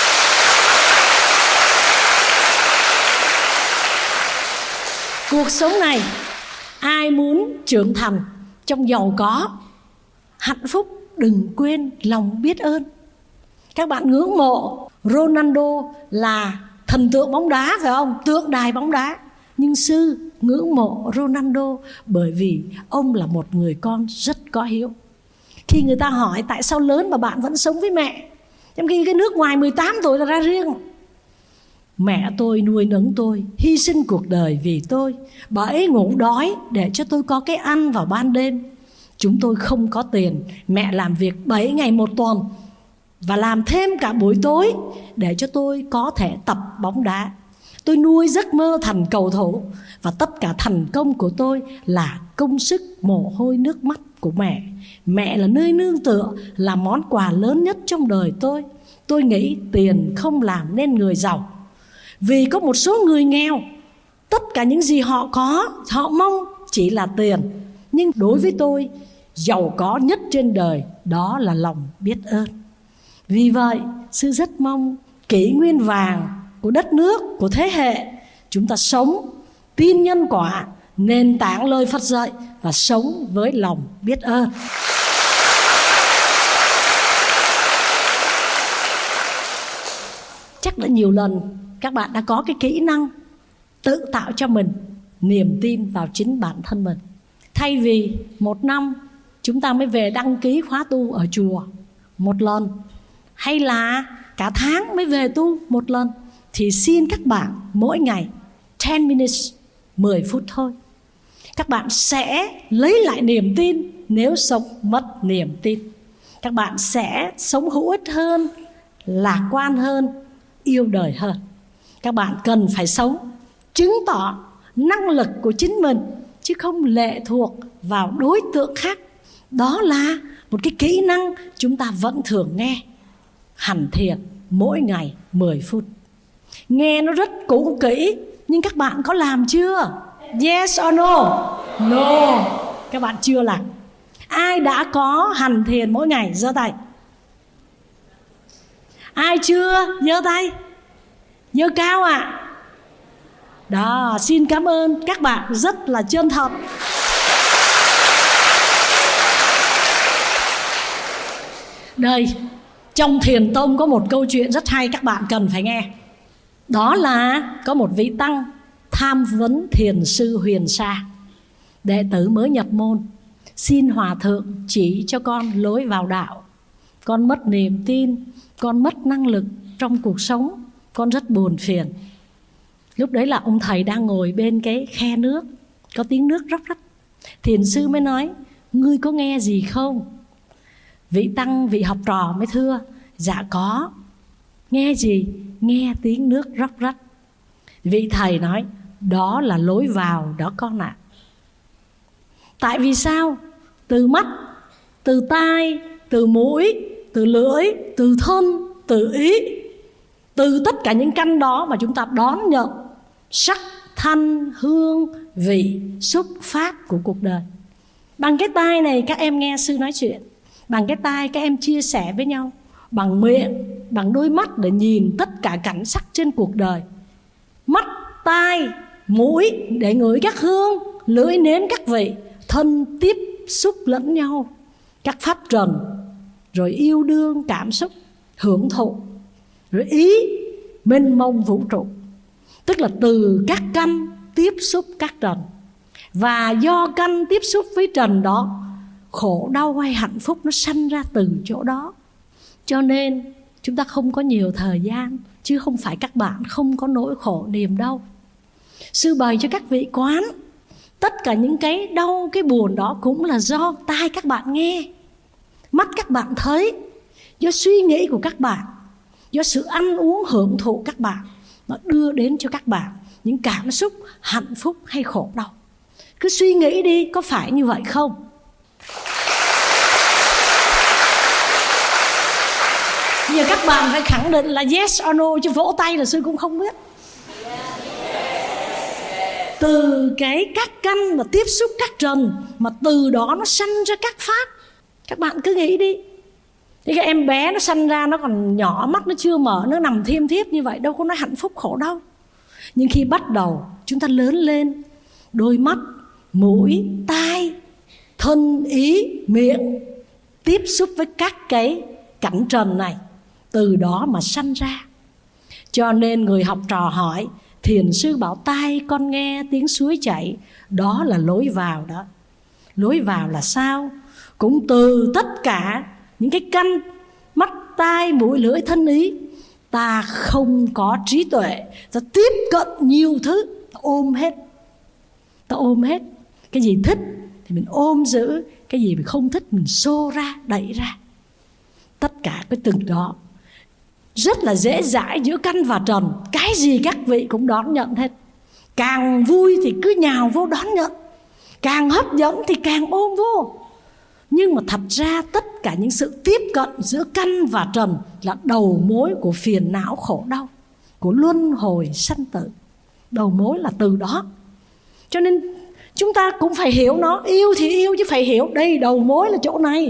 cuộc sống này ai muốn trưởng thành trong giàu có, hạnh phúc, đừng quên lòng biết ơn. Các bạn ngưỡng mộ Ronaldo là thần tượng bóng đá phải không? Tượng đài bóng đá. Nhưng sư ngưỡng mộ Ronaldo bởi vì ông là một người con rất có hiếu. Khi người ta hỏi tại sao lớn mà bạn vẫn sống với mẹ, trong khi cái nước ngoài mười tám tuổi là ra riêng. Mẹ tôi nuôi nấng tôi, hy sinh cuộc đời vì tôi. Bà ấy ngủ đói để cho tôi có cái ăn vào ban đêm. Chúng tôi không có tiền, mẹ làm việc bảy ngày một tuần và làm thêm cả buổi tối để cho tôi có thể tập bóng đá. Tôi nuôi giấc mơ thành cầu thủ, và tất cả thành công của tôi là công sức, mồ hôi, nước mắt của mẹ. Mẹ là nơi nương tựa, là món quà lớn nhất trong đời tôi. Tôi nghĩ tiền không làm nên người giàu, vì có một số người nghèo, tất cả những gì họ có, họ mong chỉ là tiền. Nhưng đối với tôi, giàu có nhất trên đời đó là lòng biết ơn. Vì vậy, sư rất mong kỷ nguyên vàng của đất nước, của thế hệ, chúng ta sống tin nhân quả, nền tảng lời Phật dạy, và sống với lòng biết ơn. Chắc đã nhiều lần các bạn đã có cái kỹ năng tự tạo cho mình niềm tin vào chính bản thân mình. Thay vì một năm chúng ta mới về đăng ký khóa tu ở chùa một lần, hay là cả tháng mới về tu một lần, thì xin các bạn mỗi ngày mười minutes, mười phút thôi. Các bạn sẽ lấy lại niềm tin nếu sống mất niềm tin. Các bạn sẽ sống hữu ích hơn, lạc quan hơn, yêu đời hơn. Các bạn cần phải sống chứng tỏ năng lực của chính mình, chứ không lệ thuộc vào đối tượng khác. Đó là một cái kỹ năng chúng ta vẫn thường nghe. Hành thiền mỗi ngày mười phút. Nghe nó rất cũ kỹ, nhưng các bạn có làm chưa? Yes or no? No. Các bạn chưa làm. Ai đã có hành thiền mỗi ngày giơ tay. Ai chưa? Giơ tay. Giơ cao ạ. À? Đó, xin cảm ơn các bạn rất là chân thật. Đây, trong Thiền Tông có một câu chuyện rất hay các bạn cần phải nghe. Đó là có một vị tăng tham vấn Thiền sư Huyền Sa, đệ tử mới nhập môn. Xin Hòa Thượng chỉ cho con lối vào đạo. Con mất niềm tin, con mất năng lực trong cuộc sống, con rất buồn phiền. Lúc đấy là ông thầy đang ngồi bên cái khe nước, có tiếng nước róc rách. Thiền sư mới nói: ngươi có nghe gì không? Vị tăng, vị học trò mới thưa: dạ có. Nghe gì? Nghe tiếng nước róc rách. Vị thầy nói: đó là lối vào đó con ạ. À. Tại vì sao? Từ mắt, từ tai, từ mũi, từ lưỡi, từ thân, từ ý, từ tất cả những căn đó mà chúng ta đón nhận sắc, thanh, hương, vị, xúc, phát của cuộc đời. Bằng cái tai này các em nghe sư nói chuyện, bằng cái tai các em chia sẻ với nhau, bằng miệng, bằng đôi mắt để nhìn tất cả cảnh sắc trên cuộc đời. Mắt, tai, mũi để ngửi các hương, lưỡi nếm các vị, thân tiếp xúc lẫn nhau, các pháp trần, rồi yêu đương, cảm xúc, hưởng thụ, rồi ý mênh mông vũ trụ. Tức là từ các căn tiếp xúc các trần, và do căn tiếp xúc với trần đó, khổ đau hay hạnh phúc nó sanh ra từ chỗ đó. Cho nên chúng ta không có nhiều thời gian, chứ không phải các bạn không có nỗi khổ niềm đau. Sư bày cho các vị quán, tất cả những cái đau, cái buồn đó cũng là do tai các bạn nghe, mắt các bạn thấy, do suy nghĩ của các bạn, do sự ăn uống hưởng thụ các bạn, nó đưa đến cho các bạn những cảm xúc hạnh phúc hay khổ đau. Cứ suy nghĩ đi, có phải như vậy không? Giờ các bạn phải khẳng định là yes or no, chứ vỗ tay là sư cũng không biết. Từ cái các căn mà tiếp xúc các trần, mà từ đó nó sanh ra các pháp. Các bạn cứ nghĩ đi. Thì cái em bé nó sanh ra, nó còn nhỏ, mắt nó chưa mở, nó nằm thiêm thiếp như vậy, đâu có nói hạnh phúc khổ đâu. Nhưng khi bắt đầu chúng ta lớn lên, đôi mắt, mũi, tai, thân, ý, miệng tiếp xúc với các cái cảnh trần này, từ đó mà sanh ra. Cho nên người học trò hỏi, thiền sư bảo tai con nghe tiếng suối chảy, đó là lối vào đó. Lối vào là sao? cũng từ tất cả những cái căn mắt, tai, mũi, lưỡi, thân ý, ta không có trí tuệ, ta tiếp cận nhiều thứ, ta ôm hết. Ta ôm hết. Cái gì thích thì mình ôm giữ, cái gì mình không thích mình xô ra, đẩy ra. Tất cả cái từng đó rất là dễ dãi giữa căn và trần. Cái gì các vị cũng đón nhận hết. Càng vui thì cứ nhào vô đón nhận, càng hấp dẫn thì càng ôm vô. Nhưng mà thật ra tất cả những sự tiếp cận giữa căn và trần là đầu mối của phiền não khổ đau, của luân hồi sanh tử. Đầu mối là từ đó. Cho nên chúng ta cũng phải hiểu nó. Yêu thì yêu chứ phải hiểu đây đầu mối là chỗ này.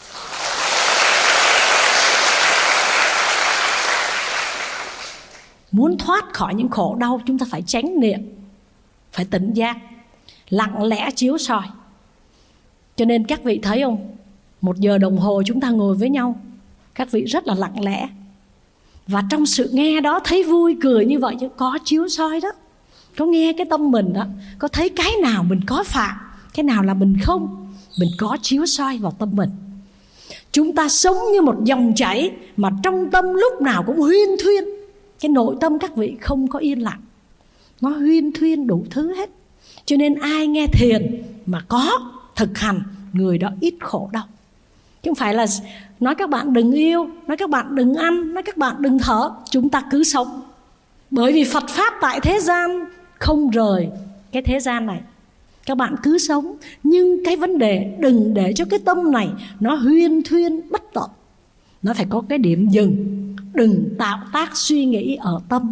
Muốn thoát khỏi những khổ đau, chúng ta phải chánh niệm, phải tỉnh giác, lặng lẽ chiếu soi. Cho nên các vị thấy không, một giờ đồng hồ chúng ta ngồi với nhau, các vị rất là lặng lẽ. Và trong sự nghe đó thấy vui cười như vậy chứ có chiếu soi đó. Có nghe cái tâm mình đó, có thấy cái nào mình có phạm, cái nào là mình không. Mình có chiếu soi vào tâm mình. Chúng ta sống như một dòng chảy mà trong tâm lúc nào cũng huyên thuyên. Cái nội tâm các vị không có yên lặng, nó huyên thuyên đủ thứ hết. Cho nên ai nghe thiền mà có thực hành, người đó ít khổ đau. Chứ không phải là nói các bạn đừng yêu, nói các bạn đừng ăn, nói các bạn đừng thở. Chúng ta cứ sống. Bởi vì Phật Pháp tại thế gian không rời cái thế gian này. Các bạn cứ sống. Nhưng cái vấn đề đừng để cho cái tâm này nó huyên thuyên bất tận. Nó phải có cái điểm dừng. Đừng tạo tác suy nghĩ ở tâm.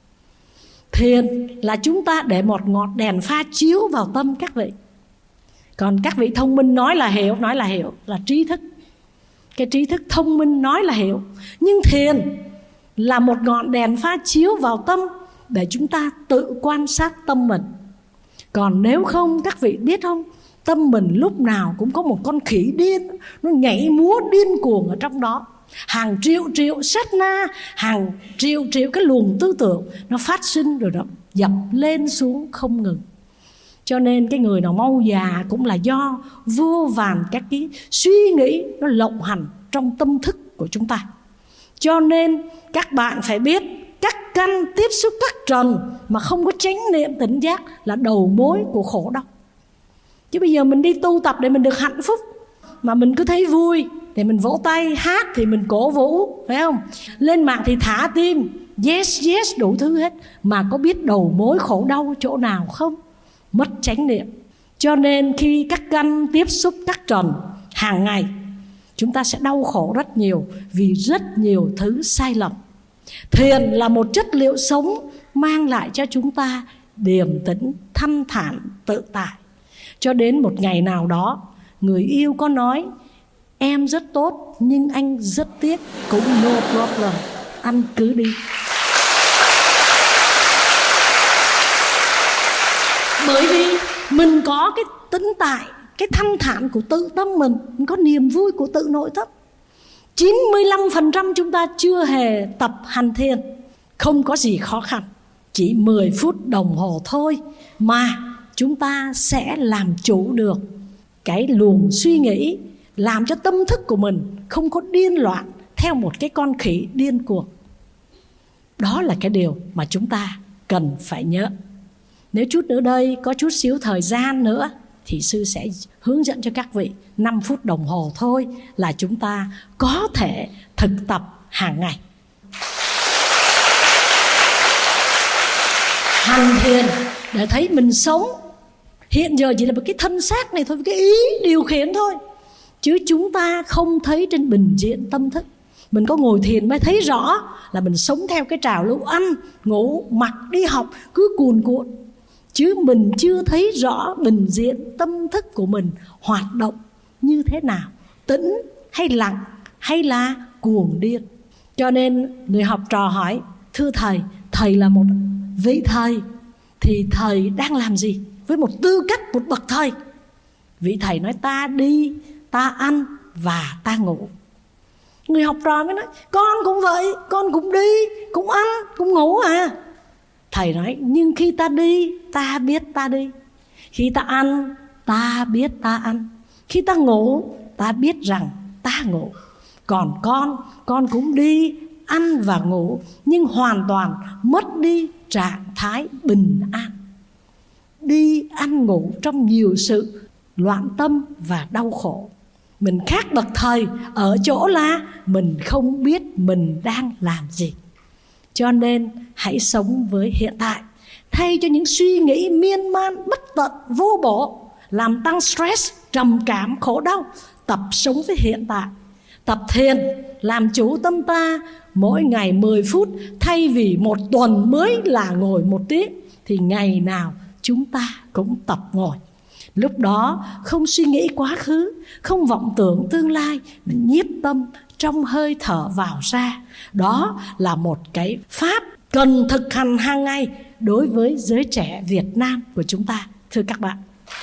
Thiền là chúng ta để một ngọn đèn pha chiếu vào tâm các vị. Còn các vị thông minh nói là hiểu, nói là hiểu, là trí thức. Cái trí thức thông minh nói là hiểu. Nhưng thiền là một ngọn đèn pha chiếu vào tâm để chúng ta tự quan sát tâm mình. Còn nếu không, các vị biết không, tâm mình lúc nào cũng có một con khỉ điên, nó nhảy múa điên cuồng ở trong đó. Hàng triệu triệu sát na, hàng triệu triệu cái luồng tư tưởng nó phát sinh rồi đó, dập lên xuống không ngừng. Cho nên cái người nào mau già cũng là do vô vàn các cái suy nghĩ nó lộng hành trong tâm thức của chúng ta. Cho nên các bạn phải biết các căn tiếp xúc các trần mà không có chánh niệm tỉnh giác là đầu mối của khổ đau. Chứ bây giờ mình đi tu tập để mình được hạnh phúc, mà mình cứ thấy vui để mình vỗ tay, hát thì mình cổ vũ, phải không? Lên mạng thì thả tim, yes yes đủ thứ hết, mà có biết đầu mối khổ đau chỗ nào không? Mất chánh niệm. Cho nên khi các căn tiếp xúc các trần hàng ngày, chúng ta sẽ đau khổ rất nhiều vì rất nhiều thứ sai lầm. Thiền là một chất liệu sống mang lại cho chúng ta điềm tĩnh, thanh thản, tự tại. Cho đến một ngày nào đó, người yêu có nói em rất tốt nhưng anh rất tiếc, cũng no problem, anh cứ đi. Bởi vì mình có cái tĩnh tại, cái thanh thản của tự tâm mình, mình có niềm vui của tự nội tâm. chín mươi lăm phần trăm chúng ta chưa hề tập hành thiền, không có gì khó khăn. Chỉ mười phút đồng hồ thôi mà chúng ta sẽ làm chủ được cái luồng suy nghĩ, làm cho tâm thức của mình không có điên loạn theo một cái con khỉ điên cuồng. Đó là cái điều mà chúng ta cần phải nhớ. Nếu chút nữa đây có chút xíu thời gian nữa thì sư sẽ hướng dẫn cho các vị năm phút đồng hồ thôi là chúng ta có thể thực tập hàng ngày. Hành thiền để thấy mình sống hiện giờ chỉ là một cái thân xác này thôi, cái ý điều khiển thôi, chứ chúng ta không thấy trên bình diện tâm thức. Mình có ngồi thiền mới thấy rõ là mình sống theo cái trào lưu ăn, ngủ, mặc, đi học cứ cuồn cuộn, chứ mình chưa thấy rõ bình diện tâm thức của mình hoạt động như thế nào, tĩnh hay lặng hay là cuồng điên. Cho nên người học trò hỏi, thưa thầy, thầy là một vị thầy thì thầy đang làm gì với một tư cách một bậc thầy? Vị thầy nói ta đi, ta ăn và ta ngủ. Người học trò mới nói con cũng vậy, con cũng đi, cũng ăn, cũng ngủ à. Thầy nói nhưng khi ta đi, ta biết ta đi. Khi ta ăn, ta biết ta ăn. Khi ta ngủ, ta biết rằng ta ngủ. Còn con, con cũng đi, ăn và ngủ, nhưng hoàn toàn mất đi trạng thái bình an. Đi, ăn, ngủ trong nhiều sự loạn tâm và đau khổ. Mình khác bậc thầy ở chỗ là mình không biết mình đang làm gì. Cho nên hãy sống với hiện tại, thay cho những suy nghĩ miên man bất tận vô bổ, làm tăng stress, trầm cảm, khổ đau. Tập sống với hiện tại, tập thiền, làm chủ tâm ta mỗi ngày mười phút, thay vì một tuần mới là ngồi một tiếng, thì ngày nào chúng ta cũng tập ngồi. Lúc đó không suy nghĩ quá khứ, không vọng tưởng tương lai, mà nhiếp tâm trong hơi thở vào ra. Đó là một cái pháp cần thực hành hàng ngày đối với giới trẻ Việt Nam của chúng ta, thưa các bạn.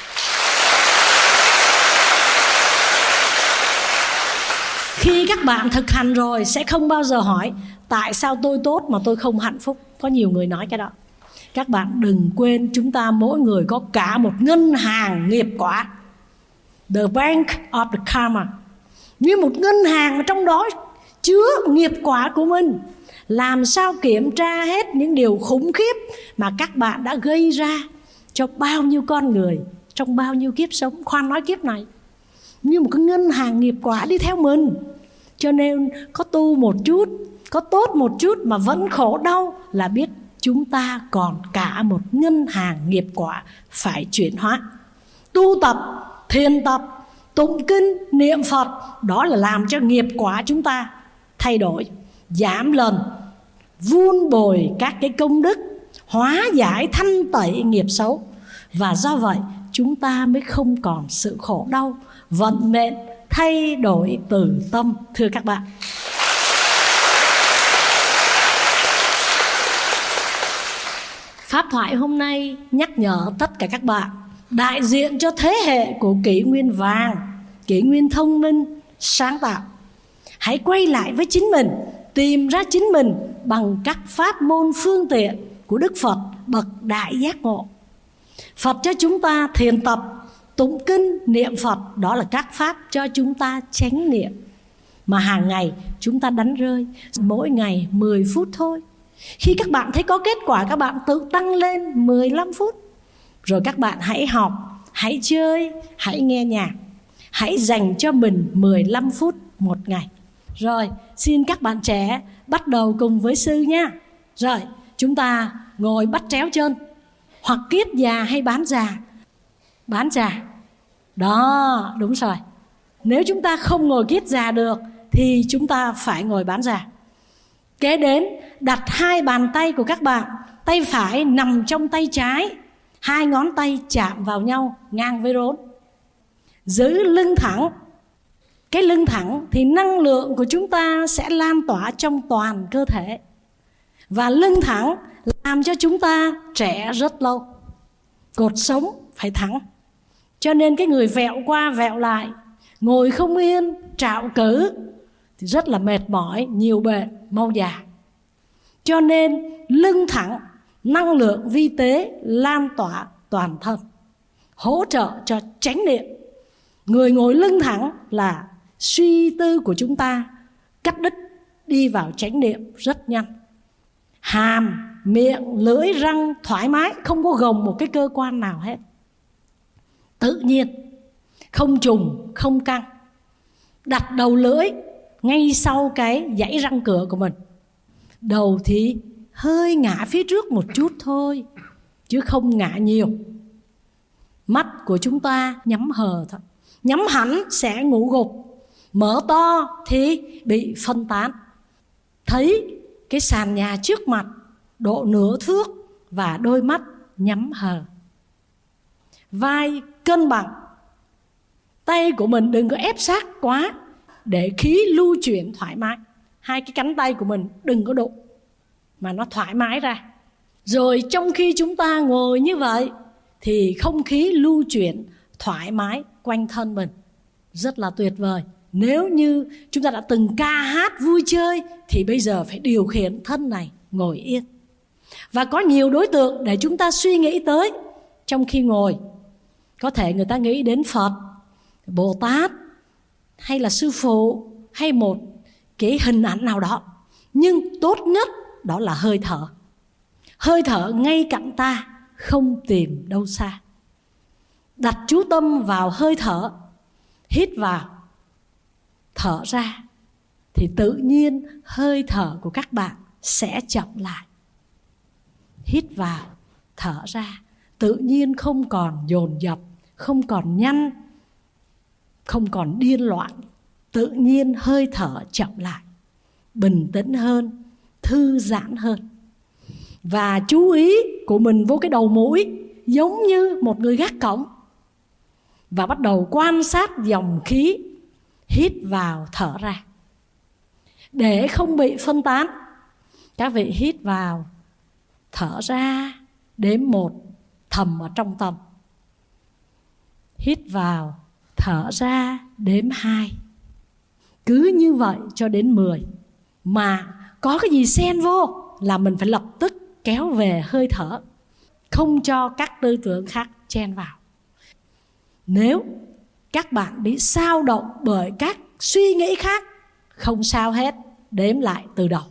Khi các bạn thực hành rồi sẽ không bao giờ hỏi tại sao tôi tốt mà tôi không hạnh phúc. Có nhiều người nói cái đó. Các bạn đừng quên, chúng ta mỗi người có cả một ngân hàng nghiệp quả, the bank of the karma, như một ngân hàng mà trong đó chứa nghiệp quả của mình. Làm sao kiểm tra hết những điều khủng khiếp mà các bạn đã gây ra cho bao nhiêu con người trong bao nhiêu kiếp sống, khoan nói kiếp này, như một cái ngân hàng nghiệp quả đi theo mình. Cho nên có tu một chút, có tốt một chút mà vẫn khổ đau, là biết chúng ta còn cả một ngân hàng nghiệp quả phải chuyển hóa. Tu tập, thiền tập, tụng kinh, niệm Phật, đó là làm cho nghiệp quả chúng ta thay đổi, giảm lần, vun bồi các cái công đức, hóa giải thanh tẩy nghiệp xấu. Và do vậy chúng ta mới không còn sự khổ đau. Vận mệnh thay đổi từ tâm, thưa các bạn. Pháp thoại hôm nay nhắc nhở tất cả các bạn, đại diện cho thế hệ của kỷ nguyên vàng, kỷ nguyên thông minh, sáng tạo. Hãy quay lại với chính mình, tìm ra chính mình bằng các pháp môn phương tiện của Đức Phật bậc đại giác ngộ. Phật cho chúng ta thiền tập, tụng kinh, niệm Phật, đó là các pháp cho chúng ta chánh niệm. Mà hàng ngày chúng ta đánh rơi mỗi ngày mười phút thôi. Khi các bạn thấy có kết quả, các bạn tự tăng lên mười lăm phút. Rồi các bạn hãy học, hãy chơi, hãy nghe nhạc. Hãy dành cho mình mười lăm phút một ngày. Rồi, xin các bạn trẻ bắt đầu cùng với sư nha. Rồi, chúng ta ngồi bắt chéo chân, hoặc kiết già hay bán già. Bán già. Đó, đúng rồi. Nếu chúng ta không ngồi kiết già được thì chúng ta phải ngồi bán già. Kế đến, đặt hai bàn tay của các bạn, tay phải nằm trong tay trái, hai ngón tay chạm vào nhau ngang với rốn. Giữ lưng thẳng. Cái lưng thẳng thì năng lượng của chúng ta sẽ lan tỏa trong toàn cơ thể. Và lưng thẳng làm cho chúng ta trẻ rất lâu. Cột sống phải thẳng. Cho nên cái người vẹo qua vẹo lại, ngồi không yên, trạo cử thì rất là mệt mỏi, nhiều bệnh, mau già. Cho nên lưng thẳng, năng lượng vi tế lan tỏa toàn thân, hỗ trợ cho chánh niệm. Người ngồi lưng thẳng là suy tư của chúng ta cắt đứt, đi vào chánh niệm rất nhanh. Hàm, miệng, lưỡi, răng thoải mái, không có gồng một cái cơ quan nào hết. Tự nhiên, không trùng, không căng. Đặt đầu lưỡi ngay sau cái dãy răng cửa của mình. Đầu thì hơi ngã phía trước một chút thôi, chứ không ngã nhiều. Mắt của chúng ta nhắm hờ thôi. Nhắm hẳn sẽ ngủ gục, mở to thì bị phân tán. Thấy cái sàn nhà trước mặt độ nửa thước và đôi mắt nhắm hờ. Vai cân bằng. Tay của mình đừng có ép sát quá để khí lưu chuyển thoải mái. Hai cái cánh tay của mình đừng có đụng mà nó thoải mái ra. Rồi trong khi chúng ta ngồi như vậy thì không khí lưu chuyển thoải mái quanh thân mình. Rất là tuyệt vời. Nếu như chúng ta đã từng ca hát vui chơi thì bây giờ phải điều khiển thân này ngồi yên. Và có nhiều đối tượng để chúng ta suy nghĩ tới trong khi ngồi. Có thể người ta nghĩ đến Phật, Bồ Tát, hay là sư phụ hay một cái hình ảnh nào đó, nhưng tốt nhất đó là hơi thở. Hơi thở ngay cạnh ta, không tìm đâu xa. Đặt chú tâm vào hơi thở, hít vào, thở ra, thì tự nhiên hơi thở của các bạn sẽ chậm lại. Hít vào, thở ra, tự nhiên không còn dồn dập, không còn nhanh, không còn điên loạn. Tự nhiên hơi thở chậm lại, bình tĩnh hơn, thư giãn hơn. Và chú ý của mình vô cái đầu mũi, giống như một người gác cổng. Và bắt đầu quan sát dòng khí, hít vào, thở ra. Để không bị phân tán, các vị hít vào, thở ra, đếm một, thầm ở trong tâm. Hít vào, thở ra, đếm hai. Cứ như vậy cho đến mười. Mà có cái gì xen vô là mình phải lập tức kéo về hơi thở, không cho các tư tưởng khác chen vào. Nếu các bạn bị xao động bởi các suy nghĩ khác, không sao hết, đếm lại từ đầu.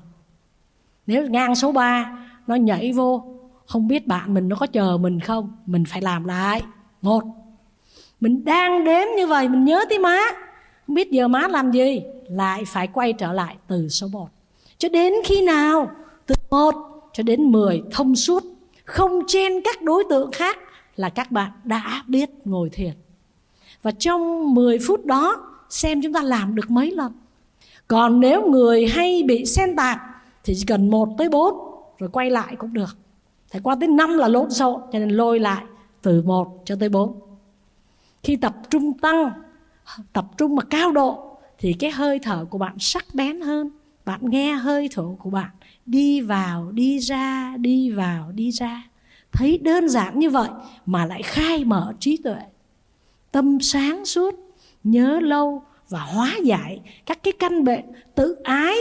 Nếu ngang số ba nó nhảy vô, không biết bạn mình nó có chờ mình không, mình phải làm lại. Một, mình đang đếm như vậy, mình nhớ tới má, không biết giờ má làm gì, lại phải quay trở lại từ số một. Cho đến khi nào? Từ một cho đến mười thông suốt, không chen các đối tượng khác, là các bạn đã biết ngồi thiền. Và trong mười phút đó xem chúng ta làm được mấy lần. Còn nếu người hay bị xen tạp thì chỉ cần một tới bốn rồi quay lại cũng được. Phải qua tới năm là lộn xộn, cho nên lôi lại từ một cho tới bốn. Khi tập trung tăng, tập trung mà cao độ, thì cái hơi thở của bạn sắc bén hơn. Bạn nghe hơi thở của bạn đi vào, đi ra, đi vào, đi ra. Thấy đơn giản như vậy mà lại khai mở trí tuệ. Tâm sáng suốt, nhớ lâu và hóa giải các cái căn bệnh tự ái,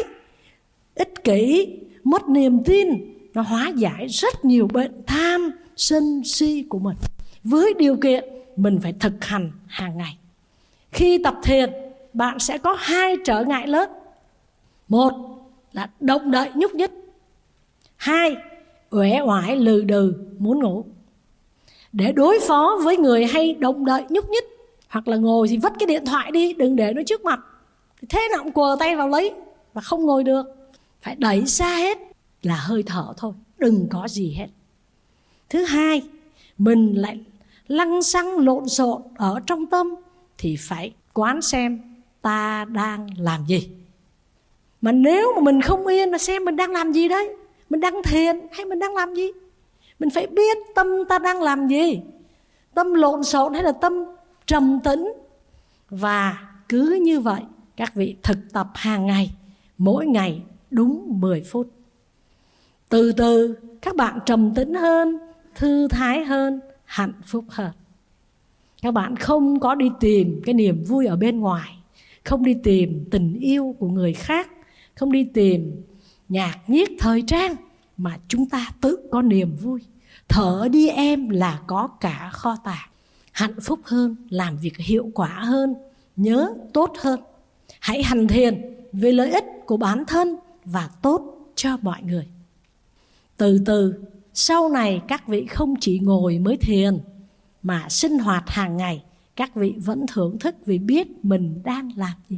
ích kỷ, mất niềm tin. Nó hóa giải rất nhiều bệnh tham, sân, si của mình, với điều kiện mình phải thực hành hàng ngày. Khi tập thiền, bạn sẽ có hai trở ngại lớn. Một là động đậy nhúc nhích. Hai, uể oải lừ đừ muốn ngủ. Để đối phó với người hay động đậy nhúc nhích, hoặc là ngồi thì vứt cái điện thoại đi, đừng để nó trước mặt, thế nào cũng quờ tay vào lấy và không ngồi được. Phải đẩy xa hết là hơi thở thôi, đừng có gì hết. Thứ hai, mình lại lăng xăng lộn xộn ở trong tâm, thì phải quán xem ta đang làm gì. Mà nếu mà mình không yên là xem mình đang làm gì đấy, mình đang thiền hay mình đang làm gì. Mình phải biết tâm ta đang làm gì, tâm lộn xộn hay là tâm trầm tĩnh. Và cứ như vậy các vị thực tập hàng ngày, mỗi ngày đúng mười phút. Từ từ các bạn trầm tĩnh hơn, thư thái hơn, hạnh phúc hơn. Các bạn không có đi tìm cái niềm vui ở bên ngoài, không đi tìm tình yêu của người khác, không đi tìm nhạc nhiếc thời trang, mà chúng ta tự có niềm vui. Thở đi em là có cả kho tàng. Hạnh phúc hơn, làm việc hiệu quả hơn, nhớ tốt hơn. Hãy hành thiền vì lợi ích của bản thân và tốt cho mọi người. Từ từ, sau này các vị không chỉ ngồi mới thiền, mà sinh hoạt hàng ngày các vị vẫn thưởng thức vì biết mình đang làm gì.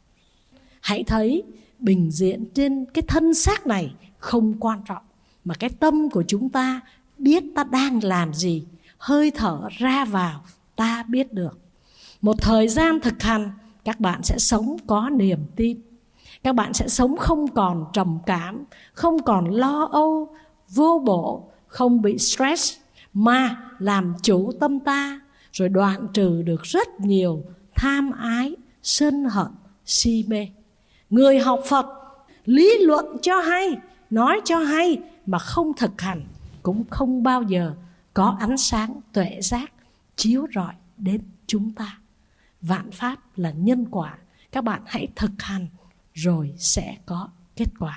Hãy thấy bình diện trên cái thân xác này không quan trọng, mà cái tâm của chúng ta biết ta đang làm gì. Hơi thở ra vào ta biết được. Một thời gian thực hành, các bạn sẽ sống có niềm tin. Các bạn sẽ sống không còn trầm cảm, không còn lo âu, vô bổ, không bị stress, mà làm chủ tâm ta, rồi đoạn trừ được rất nhiều tham ái, sân hận, si mê. Người học Phật lý luận cho hay, nói cho hay, mà không thực hành cũng không bao giờ có ánh sáng tuệ giác chiếu rọi đến chúng ta. Vạn pháp là nhân quả, các bạn hãy thực hành rồi sẽ có kết quả.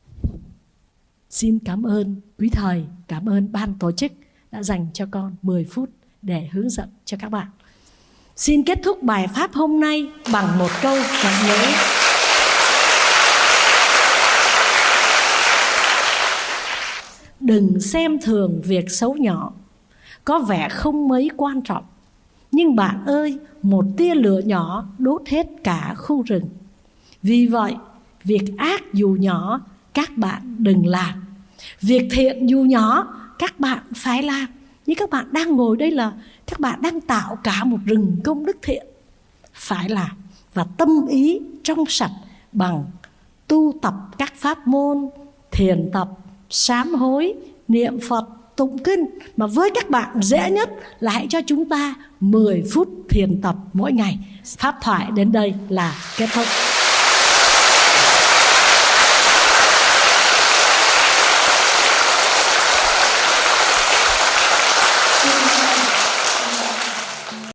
Xin cảm ơn quý thầy, cảm ơn ban tổ chức đã dành cho con mười phút để hướng dẫn cho các bạn. Xin kết thúc bài pháp hôm nay bằng một câu dẫn lối. Đừng xem thường việc xấu nhỏ, có vẻ không mấy quan trọng, nhưng bạn ơi, một tia lửa nhỏ đốt hết cả khu rừng. Vì vậy, việc ác dù nhỏ, các bạn đừng làm. Việc thiện dù nhỏ, các bạn phải làm. Như các bạn đang ngồi đây là các bạn đang tạo cả một rừng công đức thiện. Phải làm và tâm ý trong sạch bằng tu tập các pháp môn, thiền tập, sám hối, niệm Phật, tụng kinh. Mà với các bạn dễ nhất là hãy cho chúng ta mười phút thiền tập mỗi ngày. Pháp thoại đến đây là kết thúc.